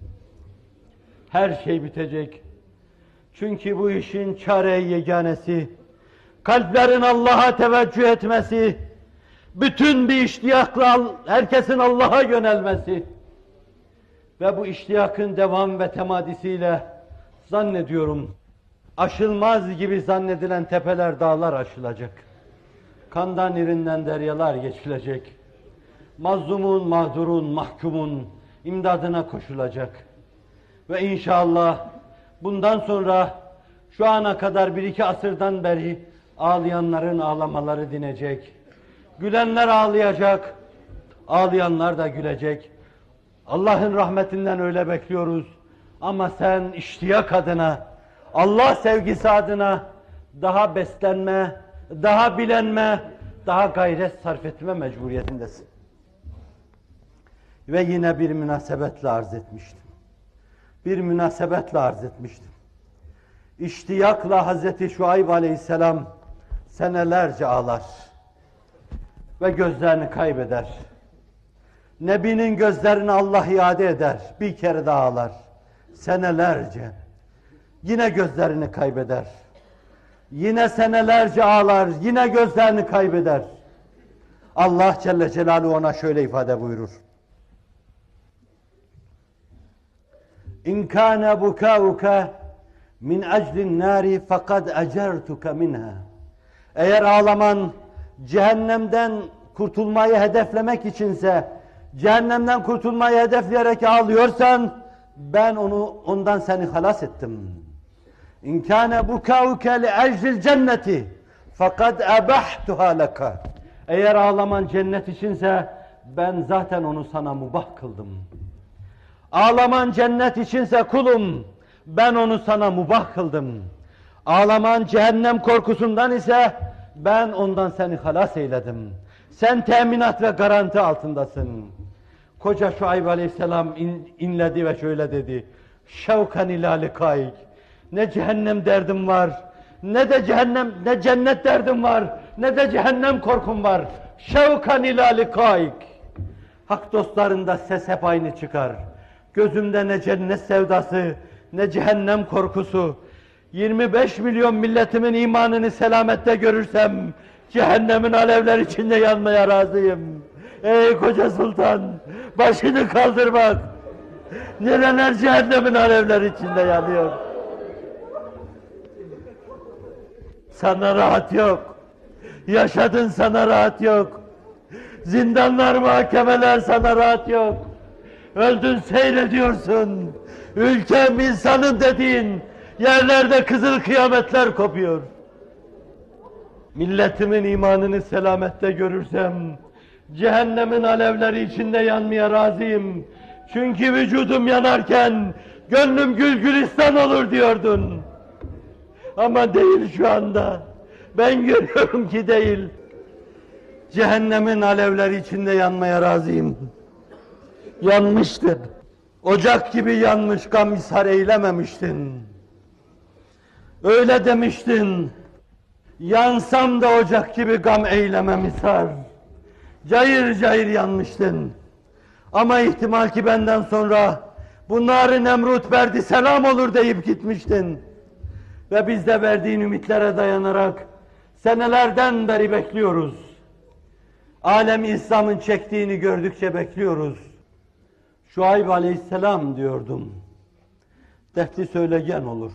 Her şey bitecek. Çünkü bu işin çare-i yeganesi, kalplerin Allah'a teveccüh etmesi, bütün bir iştiyakla herkesin Allah'a yönelmesi ve bu iştiyakın devam ve temadisiyle zannediyorum aşılmaz gibi zannedilen tepeler, dağlar aşılacak. Kandan irinden deryalar geçilecek. Mazlumun, mağdurun, mahkumun imdadına koşulacak. Ve inşallah bundan sonra şu ana kadar bir iki asırdan beri ağlayanların ağlamaları dinecek. Gülenler ağlayacak, ağlayanlar da gülecek. Allah'ın rahmetinden öyle bekliyoruz. Ama sen iştiyak adına, Allah sevgisi adına daha beslenme, daha bilenme, daha gayret sarf etme mecburiyetindesin. Ve yine bir münasebetle arz etmiştim. Bir münasebetle arz etmiştim. İştiyakla Hazreti Şuayb Aleyhisselam senelerce ağlar ve gözlerini kaybeder. Nebinin gözlerini Allah iade eder, bir kere daha ağlar. Senelerce. Yine gözlerini kaybeder. Yine senelerce ağlar, yine gözlerini kaybeder. Allah Celle Celaluhu ona şöyle ifade buyurur. İn kana bukauka min eclin nari fakad ecertuka minha. Eğer ağlaman cehennemden kurtulmayı hedeflemek içinse, cehennemden kurtulmayı hedefleyerek ağlıyorsan, ben onu ondan seni halas ettim. İn kana bukauka li eclil cenneti fakad ebahtuha laka. Eğer ağlaman cennet içinse, ben zaten onu sana mubah kıldım. Ağlaman cennet içinse kulum, ben onu sana mubah kıldım. Ağlaman cehennem korkusundan ise, ben ondan seni halas eyledim. Sen teminat ve garanti altındasın. Koca Şuayb Aleyhisselam in, inledi ve şöyle dedi. Şevkan ila likaik. Ne cehennem derdim var, ne de cehennem, ne cennet derdim var, ne de cehennem korkum var. Şevkan ila likaik. Hak dostlarında ses hep aynı çıkar. Gözümde ne cennet sevdası, ne cehennem korkusu. yirmi beş milyon milletimin imanını selamette görürsem, cehennemin alevler içinde yanmaya razıyım. Ey koca sultan, başını kaldır bak. Nereler cehennemin alevler içinde yanıyor. Sana rahat yok. Yaşadın, sana rahat yok. Zindanlar, mahkemeler, sana rahat yok. Öldün, seyrediyorsun. Ülkem, insanım dediğin yerlerde kızıl kıyametler kopuyor. Milletimin imanını selamette görürsem, cehennemin alevleri içinde yanmaya razıyım. Çünkü vücudum yanarken gönlüm gül gülistan olur diyordun. Ama değil şu anda. Ben görüyorum ki değil. Cehennemin alevleri içinde yanmaya razıyım. Yanmıştın. Ocak gibi yanmış, gam ishar eylememiştin. Öyle demiştin. Yansam da ocak gibi gam eylemem ishar. Cayır cayır yanmıştın. Ama ihtimal ki benden sonra bunları Nemrut verdi selam olur deyip gitmiştin. Ve biz de verdiğin ümitlere dayanarak senelerden beri bekliyoruz. Alem İslam'ın çektiğini gördükçe bekliyoruz. Şuayb Aleyhisselam diyordum. Dertli söylegen olur.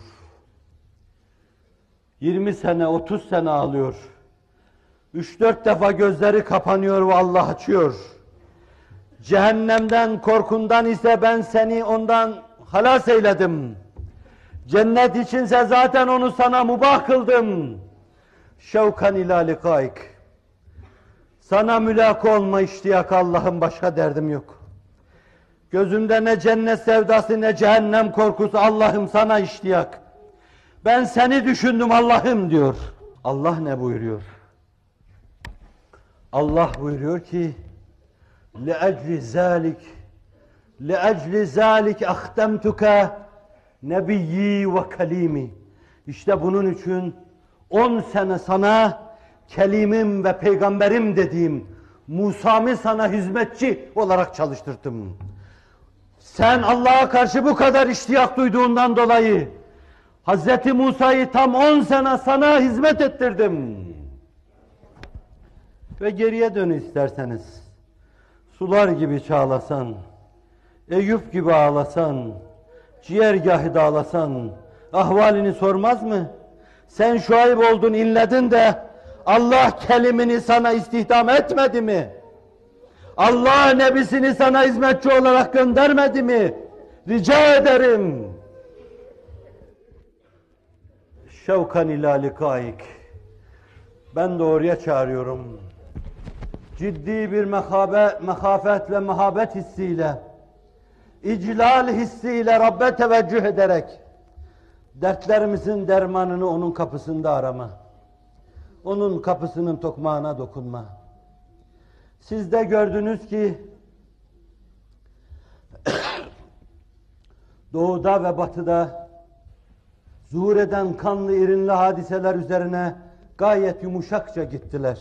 yirmi sene, otuz sene ağlıyor. Üç dört defa gözleri kapanıyor ve Allah açıyor. Cehennemden korkundan ise ben seni ondan halas eyledim. Cennet içinse zaten onu sana mubah kıldım. Şevkan ila likaik. Sana mülaka olma iştiyak, Allah'ım, başka derdim yok. Gözümde ne cennet sevdası ne cehennem korkusu, Allah'ım sana iştiyak. Ben seni düşündüm Allah'ım diyor. Allah ne buyuruyor? Allah buyuruyor ki لِأَجْلِ ذَٰلِكِ لِأَجْلِ ذَٰلِكِ اَخْتَمْتُكَ nebiyyi ve kelimi. İşte bunun için on sene sana kelimim ve peygamberim dediğim Musa'mı sana hizmetçi olarak çalıştırdım. Sen Allah'a karşı bu kadar iştiyak duyduğundan dolayı Hazreti Musa'yı tam on sene sana hizmet ettirdim. Ve geriye dön isterseniz. Sular gibi çağlasan, Eyüp gibi ağlasan, ciğergahı dağlasan, ahvalini sormaz mı? Sen Şuayb oldun, inledin de Allah kelimini sana istihdam etmedi mi? Allah nebisini sana hizmetçi olarak göndermedi mi? Rica ederim. Şevkan ila likaik. Ben de oraya çağırıyorum. Ciddi bir mehabe, mehafet ve mehabet hissiyle, iclal hissiyle Rabbe teveccüh ederek dertlerimizin dermanını onun kapısında arama. Onun kapısının tokmağına dokunma. Siz de gördünüz ki doğuda ve batıda zuhur eden kanlı irinli hadiseler üzerine gayet yumuşakça gittiler.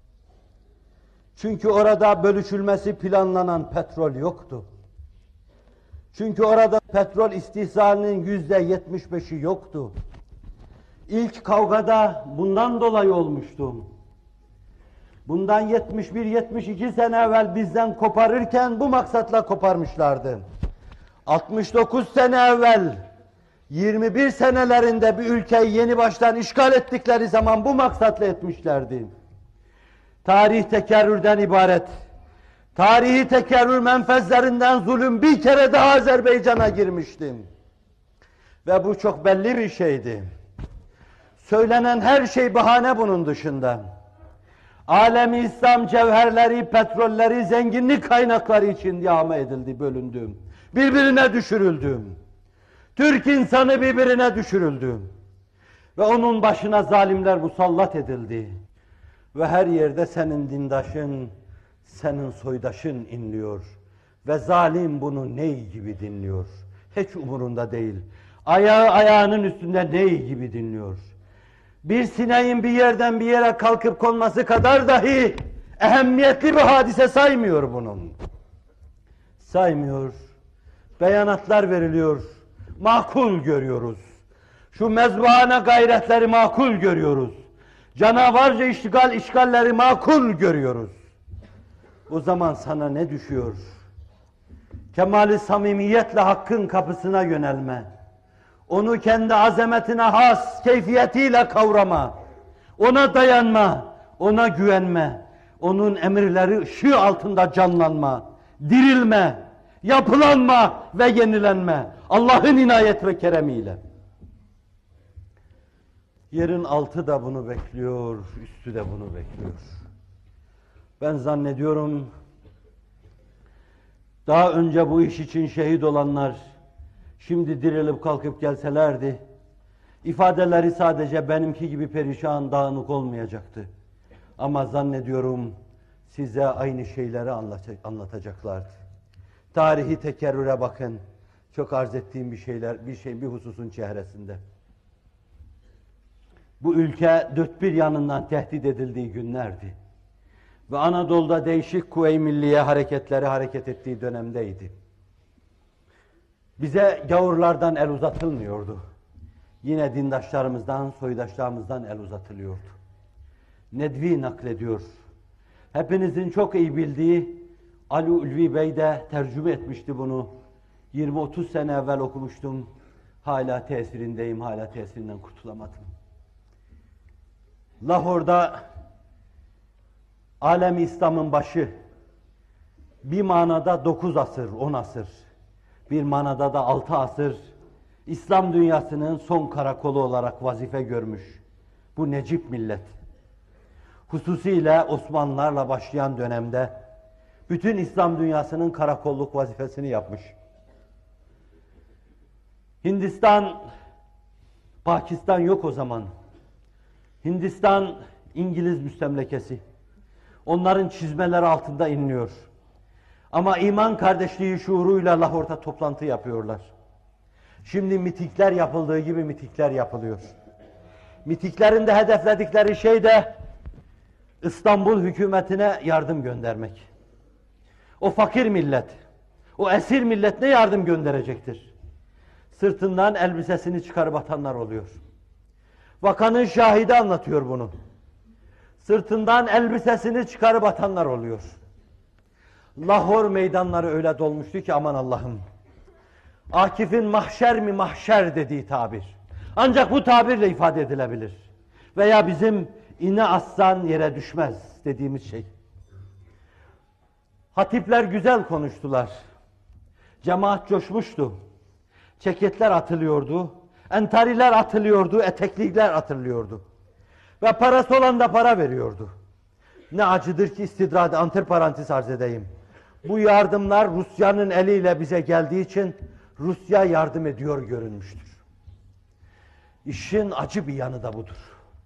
Çünkü orada bölüşülmesi planlanan petrol yoktu. Çünkü orada petrol istihsalinin yüzde yetmiş beşi yoktu. İlk kavgada bundan dolayı olmuştu. Bundan yetmiş bir yetmiş iki sene evvel bizden koparırken bu maksatla koparmışlardı. altmış dokuz sene evvel yirmi bir senelerinde bir ülkeyi yeni baştan işgal ettikleri zaman bu maksatla etmişlerdi. Tarih tekerrürden ibaret. Tarihi tekerrür menfezlerinden zulüm bir kere daha Azerbaycan'a girmiştim. Ve bu çok belli bir şeydi. Söylenen her şey bahane bunun dışında. Alem-i İslam cevherleri, petrolleri, zenginlik kaynakları için yağma edildi, bölündü. Birbirine düşürüldü. Türk insanı birbirine düşürüldü. Ve onun başına zalimler musallat edildi. Ve her yerde senin dindaşın, senin soydaşın inliyor. Ve zalim bunu ney gibi dinliyor. Hiç umurunda değil. Ayağı ayağının üstünde ney gibi dinliyor. Bir sineğin bir yerden bir yere kalkıp konması kadar dahi ehemmiyetli bir hadise saymıyor bunun. Saymıyor. Beyanatlar veriliyor. Makul görüyoruz. Şu mezbahane gayretleri makul görüyoruz. Canavarca işgal işgalleri makul görüyoruz. O zaman sana ne düşüyor? Kemali samimiyetle hakkın kapısına yönelme. Onu kendi azametine has keyfiyetiyle kavrama. Ona dayanma, ona güvenme. Onun emirleri ışığı altında canlanma, dirilme, yapılanma ve yenilenme. Allah'ın inayet ve keremiyle. Yerin altı da bunu bekliyor, üstü de bunu bekliyor. Ben zannediyorum, daha önce bu iş için şehit olanlar, şimdi dirilip kalkıp gelselerdi, ifadeleri sadece benimki gibi perişan, dağınık olmayacaktı. Ama zannediyorum, size aynı şeyleri anlatacaklardı. Tarihi tekerrüre bakın, çok arz ettiğim bir şeyler, bir şey, bir hususun çehresinde. Bu ülke dört bir yanından tehdit edildiği günlerdi. Ve Anadolu'da değişik kuvve-i milliye hareketleri hareket ettiği dönemdeydi. Bize gavurlardan el uzatılmıyordu. Yine dindaşlarımızdan, soydaşlarımızdan el uzatılıyordu. Nedvi naklediyor. Hepinizin çok iyi bildiği Ali Ulvi Bey de tercüme etmişti bunu. yirmi otuz sene evvel okumuştum. Hala tesirindeyim, hala tesirinden kurtulamadım. Lahor'da alem-i İslam'ın başı, bir manada dokuz asır, on asır, bir manada da altı asır, İslam dünyasının son karakolu olarak vazife görmüş bu Necip millet. Hususiyle Osmanlılarla başlayan dönemde Bütün İslam dünyasının karakolluk vazifesini yapmış. Hindistan, Pakistan yok o zaman. Hindistan İngiliz müstemlekesi. Onların çizmeleri altında inliyor. Ama iman kardeşliği şuuruyla Lahor'da toplantı yapıyorlar. Şimdi mitikler yapıldığı gibi mitikler yapılıyor. Mitiklerin de hedefledikleri şey de İstanbul hükümetine yardım göndermek. O fakir millet, o esir millet ne yardım gönderecektir? Sırtından elbisesini çıkarıp atanlar oluyor. Vakanın şahidi anlatıyor bunu. Sırtından elbisesini çıkarıp atanlar oluyor. Lahor meydanları öyle dolmuştu ki aman Allah'ım. Akif'in mahşer mi mahşer dediği tabir. Ancak bu tabirle ifade edilebilir. Veya bizim iğne aslan yere düşmez dediğimiz şey. Hatipler güzel konuştular. Cemaat coşmuştu. Ceketler atılıyordu. Entariler atılıyordu. Eteklikler atılıyordu. Ve parası olan da para veriyordu. Ne acıdır ki istidrada antiparantez arz edeyim. Bu yardımlar Rusya'nın eliyle bize geldiği için Rusya yardım ediyor görünmüştür. İşin acı bir yanı da budur.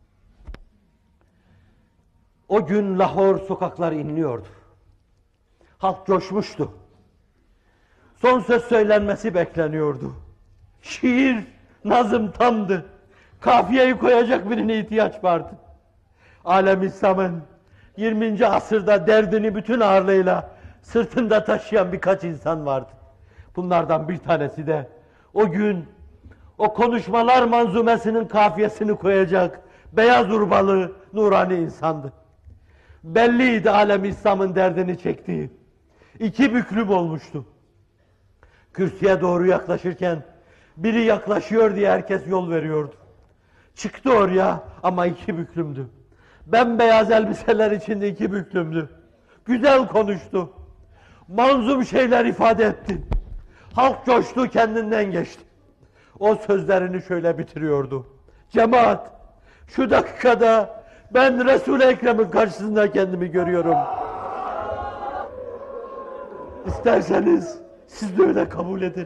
O gün Lahor sokakları inliyordu. Halk coşmuştu. Son söz söylenmesi bekleniyordu. Şiir, nazım tamdı. Kafiyeyi koyacak birine ihtiyaç vardı. Alem İslam'ın yirminci asırda derdini bütün ağırlığıyla sırtında taşıyan birkaç insan vardı. Bunlardan bir tanesi de o gün o konuşmalar manzumesinin kafiyesini koyacak beyaz urbalı nurani insandı. Belliydi Alem İslam'ın derdini çektiği. İki büklüm olmuştu. Kürsüye doğru yaklaşırken biri yaklaşıyor diye herkes yol veriyordu. Çıktı oraya ama iki büklümdü. Bembeyaz elbiseler içinde iki büklümdü. Güzel konuştu. Manzum şeyler ifade etti. Halk coştu, kendinden geçti. O sözlerini şöyle bitiriyordu. Cemaat, şu dakikada ben Resul-i Ekrem'in karşısında kendimi görüyorum. İsterseniz siz de öyle kabul edin.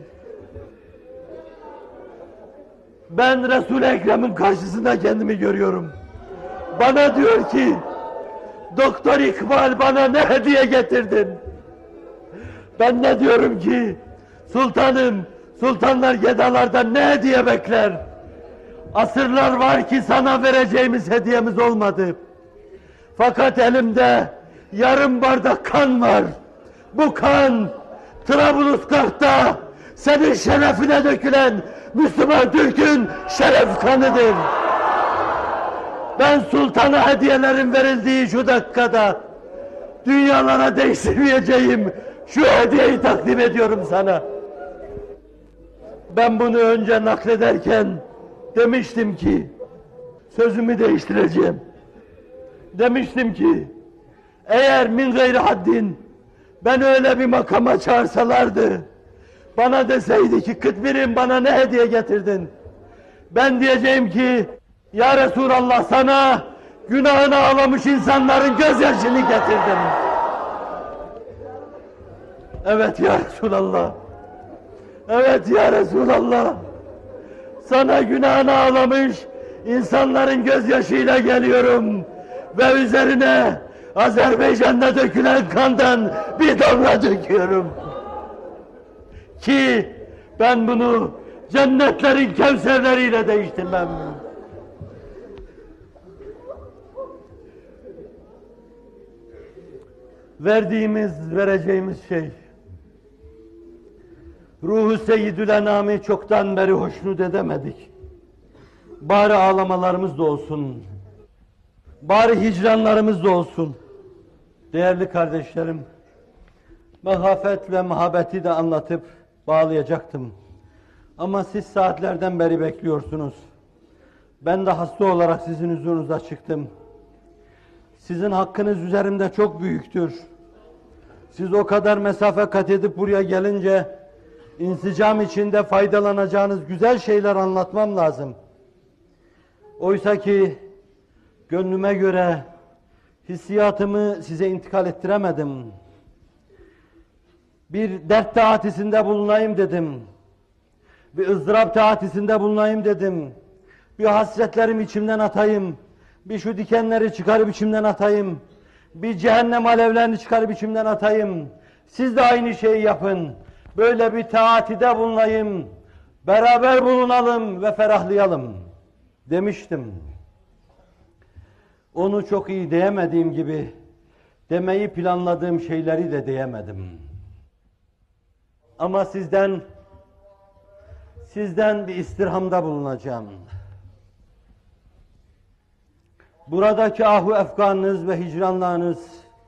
Ben Resul-i Ekrem'in karşısında kendimi görüyorum. Bana diyor ki, Doktor İkbal bana ne hediye getirdin? Ben ne diyorum ki, sultanım, sultanlar gedalardan ne hediye bekler? Asırlar var ki sana vereceğimiz hediyemiz olmadı. Fakat elimde yarım bardak kan var. Bu kan, Trablusgarp'ta senin şerefine dökülen Müslüman Türk'ün şeref kanıdır. Ben sultana hediyelerin verildiği şu dakikada dünyalara değiştirmeyeceğim şu hediyeyi takdim ediyorum sana. Ben bunu önce naklederken demiştim ki sözümü değiştireceğim. Demiştim ki eğer min gayri haddin ben öyle bir makama çağırsalardı, bana deseydi ki Kıtmir'im bana ne hediye getirdin? Ben diyeceğim ki ya Resulallah sana günahını ağlamış insanların gözyaşını getirdim. Evet ya Resulallah. Evet ya Resulallah. Sana günahını ağlamış insanların gözyaşıyla geliyorum. Ve üzerine Azerbaycan'da dökülen kandan bir damla döküyorum. Ki ben bunu cennetlerin kevserleriyle değiştirmem. Verdiğimiz, vereceğimiz şey. Ruhu Seyyidül Enam'i çoktan beri hoşnut edemedik. Bari ağlamalarımız da olsun. Bari hicranlarımız da olsun. Değerli kardeşlerim, mehafet ve muhabbeti de anlatıp bağlayacaktım. Ama siz saatlerden beri bekliyorsunuz. Ben de hasta olarak sizin huzurunuza çıktım. Sizin hakkınız üzerimde çok büyüktür. Siz o kadar mesafe kat edip buraya gelince insicam içinde faydalanacağınız güzel şeyler anlatmam lazım. Oysa ki gönlüme göre hissiyatımı size intikal ettiremedim. Bir dert taatisinde bulunayım dedim. Bir ızdırap taatisinde bulunayım dedim. Bir hasretlerimi içimden atayım. Bir şu dikenleri çıkarıp içimden atayım. Bir cehennem alevlerini çıkarıp içimden atayım. Siz de aynı şeyi yapın. Böyle bir taatide bulunayım. Beraber bulunalım ve ferahlayalım demiştim. Onu çok iyi diyemediğim gibi demeyi planladığım şeyleri de diyemedim. Ama sizden sizden bir istirhamda bulunacağım. Buradaki ahu efkanınız ve hicranlarınız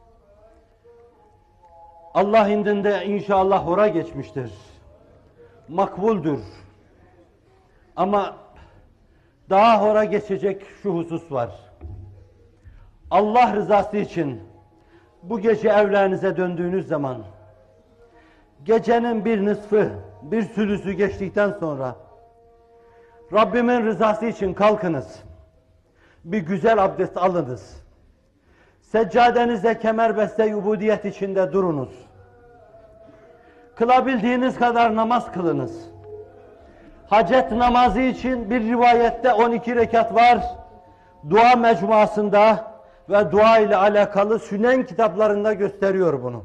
Allah indinde inşallah hora geçmiştir. Makbuldür. Ama daha hora geçecek şu husus var. Allah rızası için bu gece evlerinize döndüğünüz zaman gecenin bir nısfı, bir sülüsü geçtikten sonra Rabbimin rızası için kalkınız. Bir güzel abdest alınız. Seccadenize kemerbeste ubudiyet içinde durunuz. Kılabildiğiniz kadar namaz kılınız. Hacet namazı için bir rivayette on iki rekat var. Dua mecmuasında ve dua ile alakalı Sünen kitaplarında gösteriyor bunu.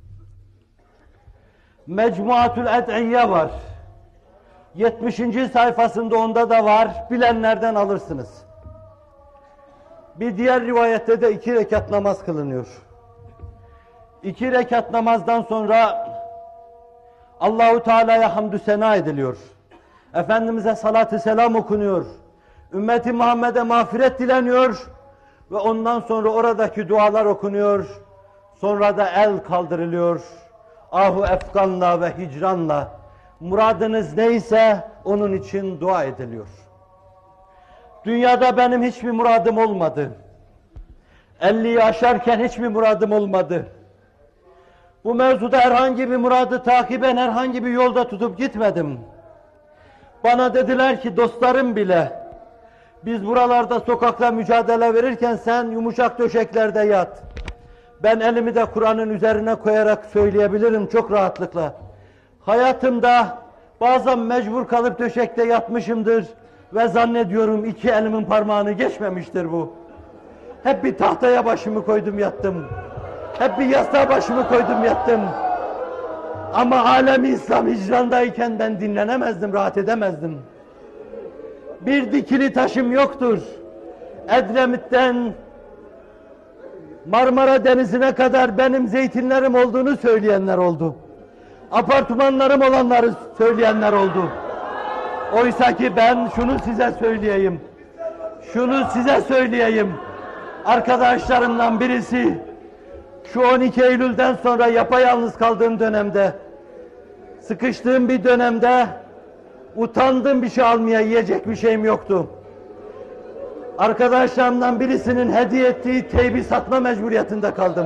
Mecmuatül Ed'iyye var. yetmişinci sayfasında onda da var. Bilenlerden alırsınız. Bir diğer rivayette de iki rekat namaz kılınıyor. İki rekat namazdan sonra Allahu Teala'ya hamdü sena ediliyor. Efendimiz'e salatü selam okunuyor. Ümmeti Muhammed'e mağfiret dileniyor ve ondan sonra oradaki dualar okunuyor. Sonra da el kaldırılıyor. Ahu efkanla ve hicranla muradınız neyse onun için dua ediliyor. Dünyada benim hiçbir muradım olmadı. elliyi aşarken hiçbir muradım olmadı. Bu mevzuda herhangi bir muradı takiben herhangi bir yolda tutup gitmedim. Bana dediler ki dostlarım bile, biz buralarda sokakla mücadele verirken sen yumuşak döşeklerde yat. Ben elimi de Kur'an'ın üzerine koyarak söyleyebilirim çok rahatlıkla. Hayatımda bazen mecbur kalıp döşekte yatmışımdır ve zannediyorum iki elimin parmağını geçmemiştir bu. Hep bir tahtaya başımı koydum yattım. Hep bir yastığa başımı koydum yattım. Ama alem-i İslam hicrandayken ben dinlenemezdim, rahat edemezdim. Bir dikili taşım yoktur. Edremit'ten Marmara Denizi'ne kadar benim zeytinlerim olduğunu söyleyenler oldu. Apartmanlarım olanları söyleyenler oldu. Oysa ki ben şunu size söyleyeyim. Şunu size söyleyeyim. Arkadaşlarımdan birisi şu on iki Eylül'den sonra yapayalnız kaldığım dönemde, sıkıştığım bir dönemde utandım, bir şey almaya, yiyecek bir şeyim yoktu. Arkadaşlarımdan birisinin hediye ettiği teybi satma mecburiyetinde kaldım.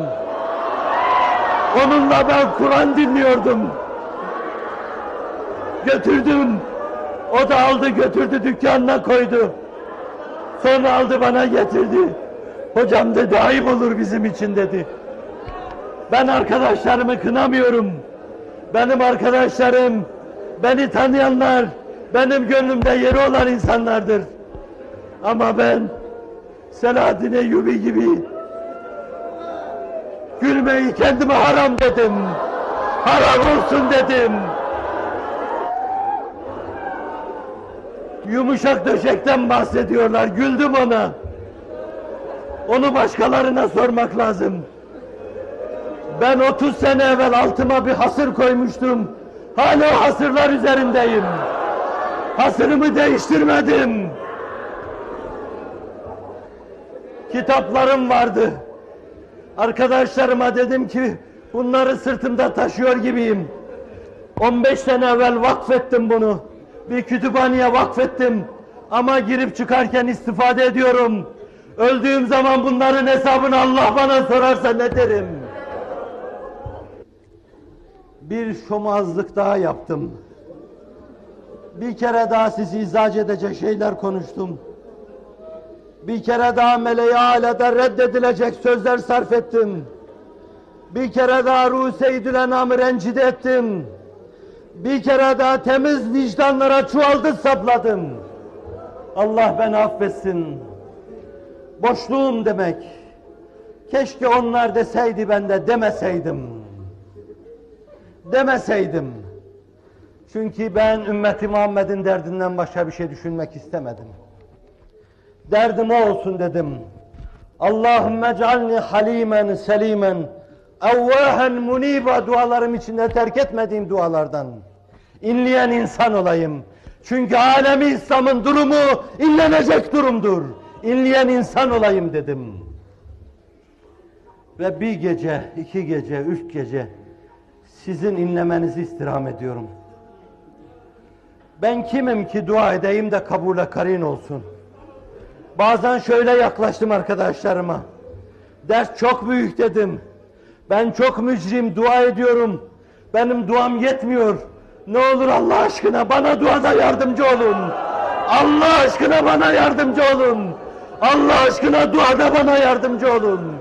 Onunla ben Kur'an dinliyordum. Götürdüm. O da aldı götürdü dükkanına koydu. Sonra aldı bana getirdi. Hocam dedi ayıp olur bizim için dedi. Ben arkadaşlarımı kınamıyorum. Benim arkadaşlarım, beni tanıyanlar, benim gönlümde yeri olan insanlardır. Ama ben Selahaddin Eyyubi gibi gülmeyi kendime haram dedim. Haram olsun dedim. Yumuşak döşekten bahsediyorlar. Güldüm ona. Onu başkalarına sormak lazım. Ben otuz sene evvel altıma bir hasır koymuştum. Hala o hasırlar üzerindeyim. Hasırımı değiştirmedim. Kitaplarım vardı. Arkadaşlarıma dedim ki bunları sırtımda taşıyor gibiyim. on beş sene evvel vakfettim bunu. Bir kütüphaneye vakfettim. Ama girip çıkarken istifade ediyorum. Öldüğüm zaman bunların hesabını Allah bana sorarsa ne derim? Bir şomazlık daha yaptım. Bir kere daha sizi izah edecek şeyler konuştum. Bir kere daha meleği alede reddedilecek sözler sarf ettim. Bir kere daha ruh Seyyidül Enam'ı rencide ettim. Bir kere daha temiz vicdanlara çuvaldı sapladım. Allah beni affetsin. Boşluğum demek. Keşke onlar deseydi, ben de demeseydim. Demeseydim. Çünkü ben ümmeti Muhammed'in derdinden başka bir şey düşünmek istemedim. Derdim o olsun dedim. Allahümme cealni halimen selimen evvahen muniba dualarım içinde terk etmediğim dualardan inleyen insan olayım. Çünkü alemi İslam'ın durumu inlenecek durumdur. İnleyen insan olayım dedim. Ve bir gece, iki gece, üç gece sizin inlemenizi istirham ediyorum. Ben kimim ki dua edeyim de kabule karin olsun. Bazen şöyle yaklaştım arkadaşlarıma. Ders çok büyük dedim. Ben çok mücrim, dua ediyorum. Benim duam yetmiyor. Ne olur Allah aşkına bana duada yardımcı olun. Allah aşkına bana yardımcı olun. Allah aşkına duada bana yardımcı olun.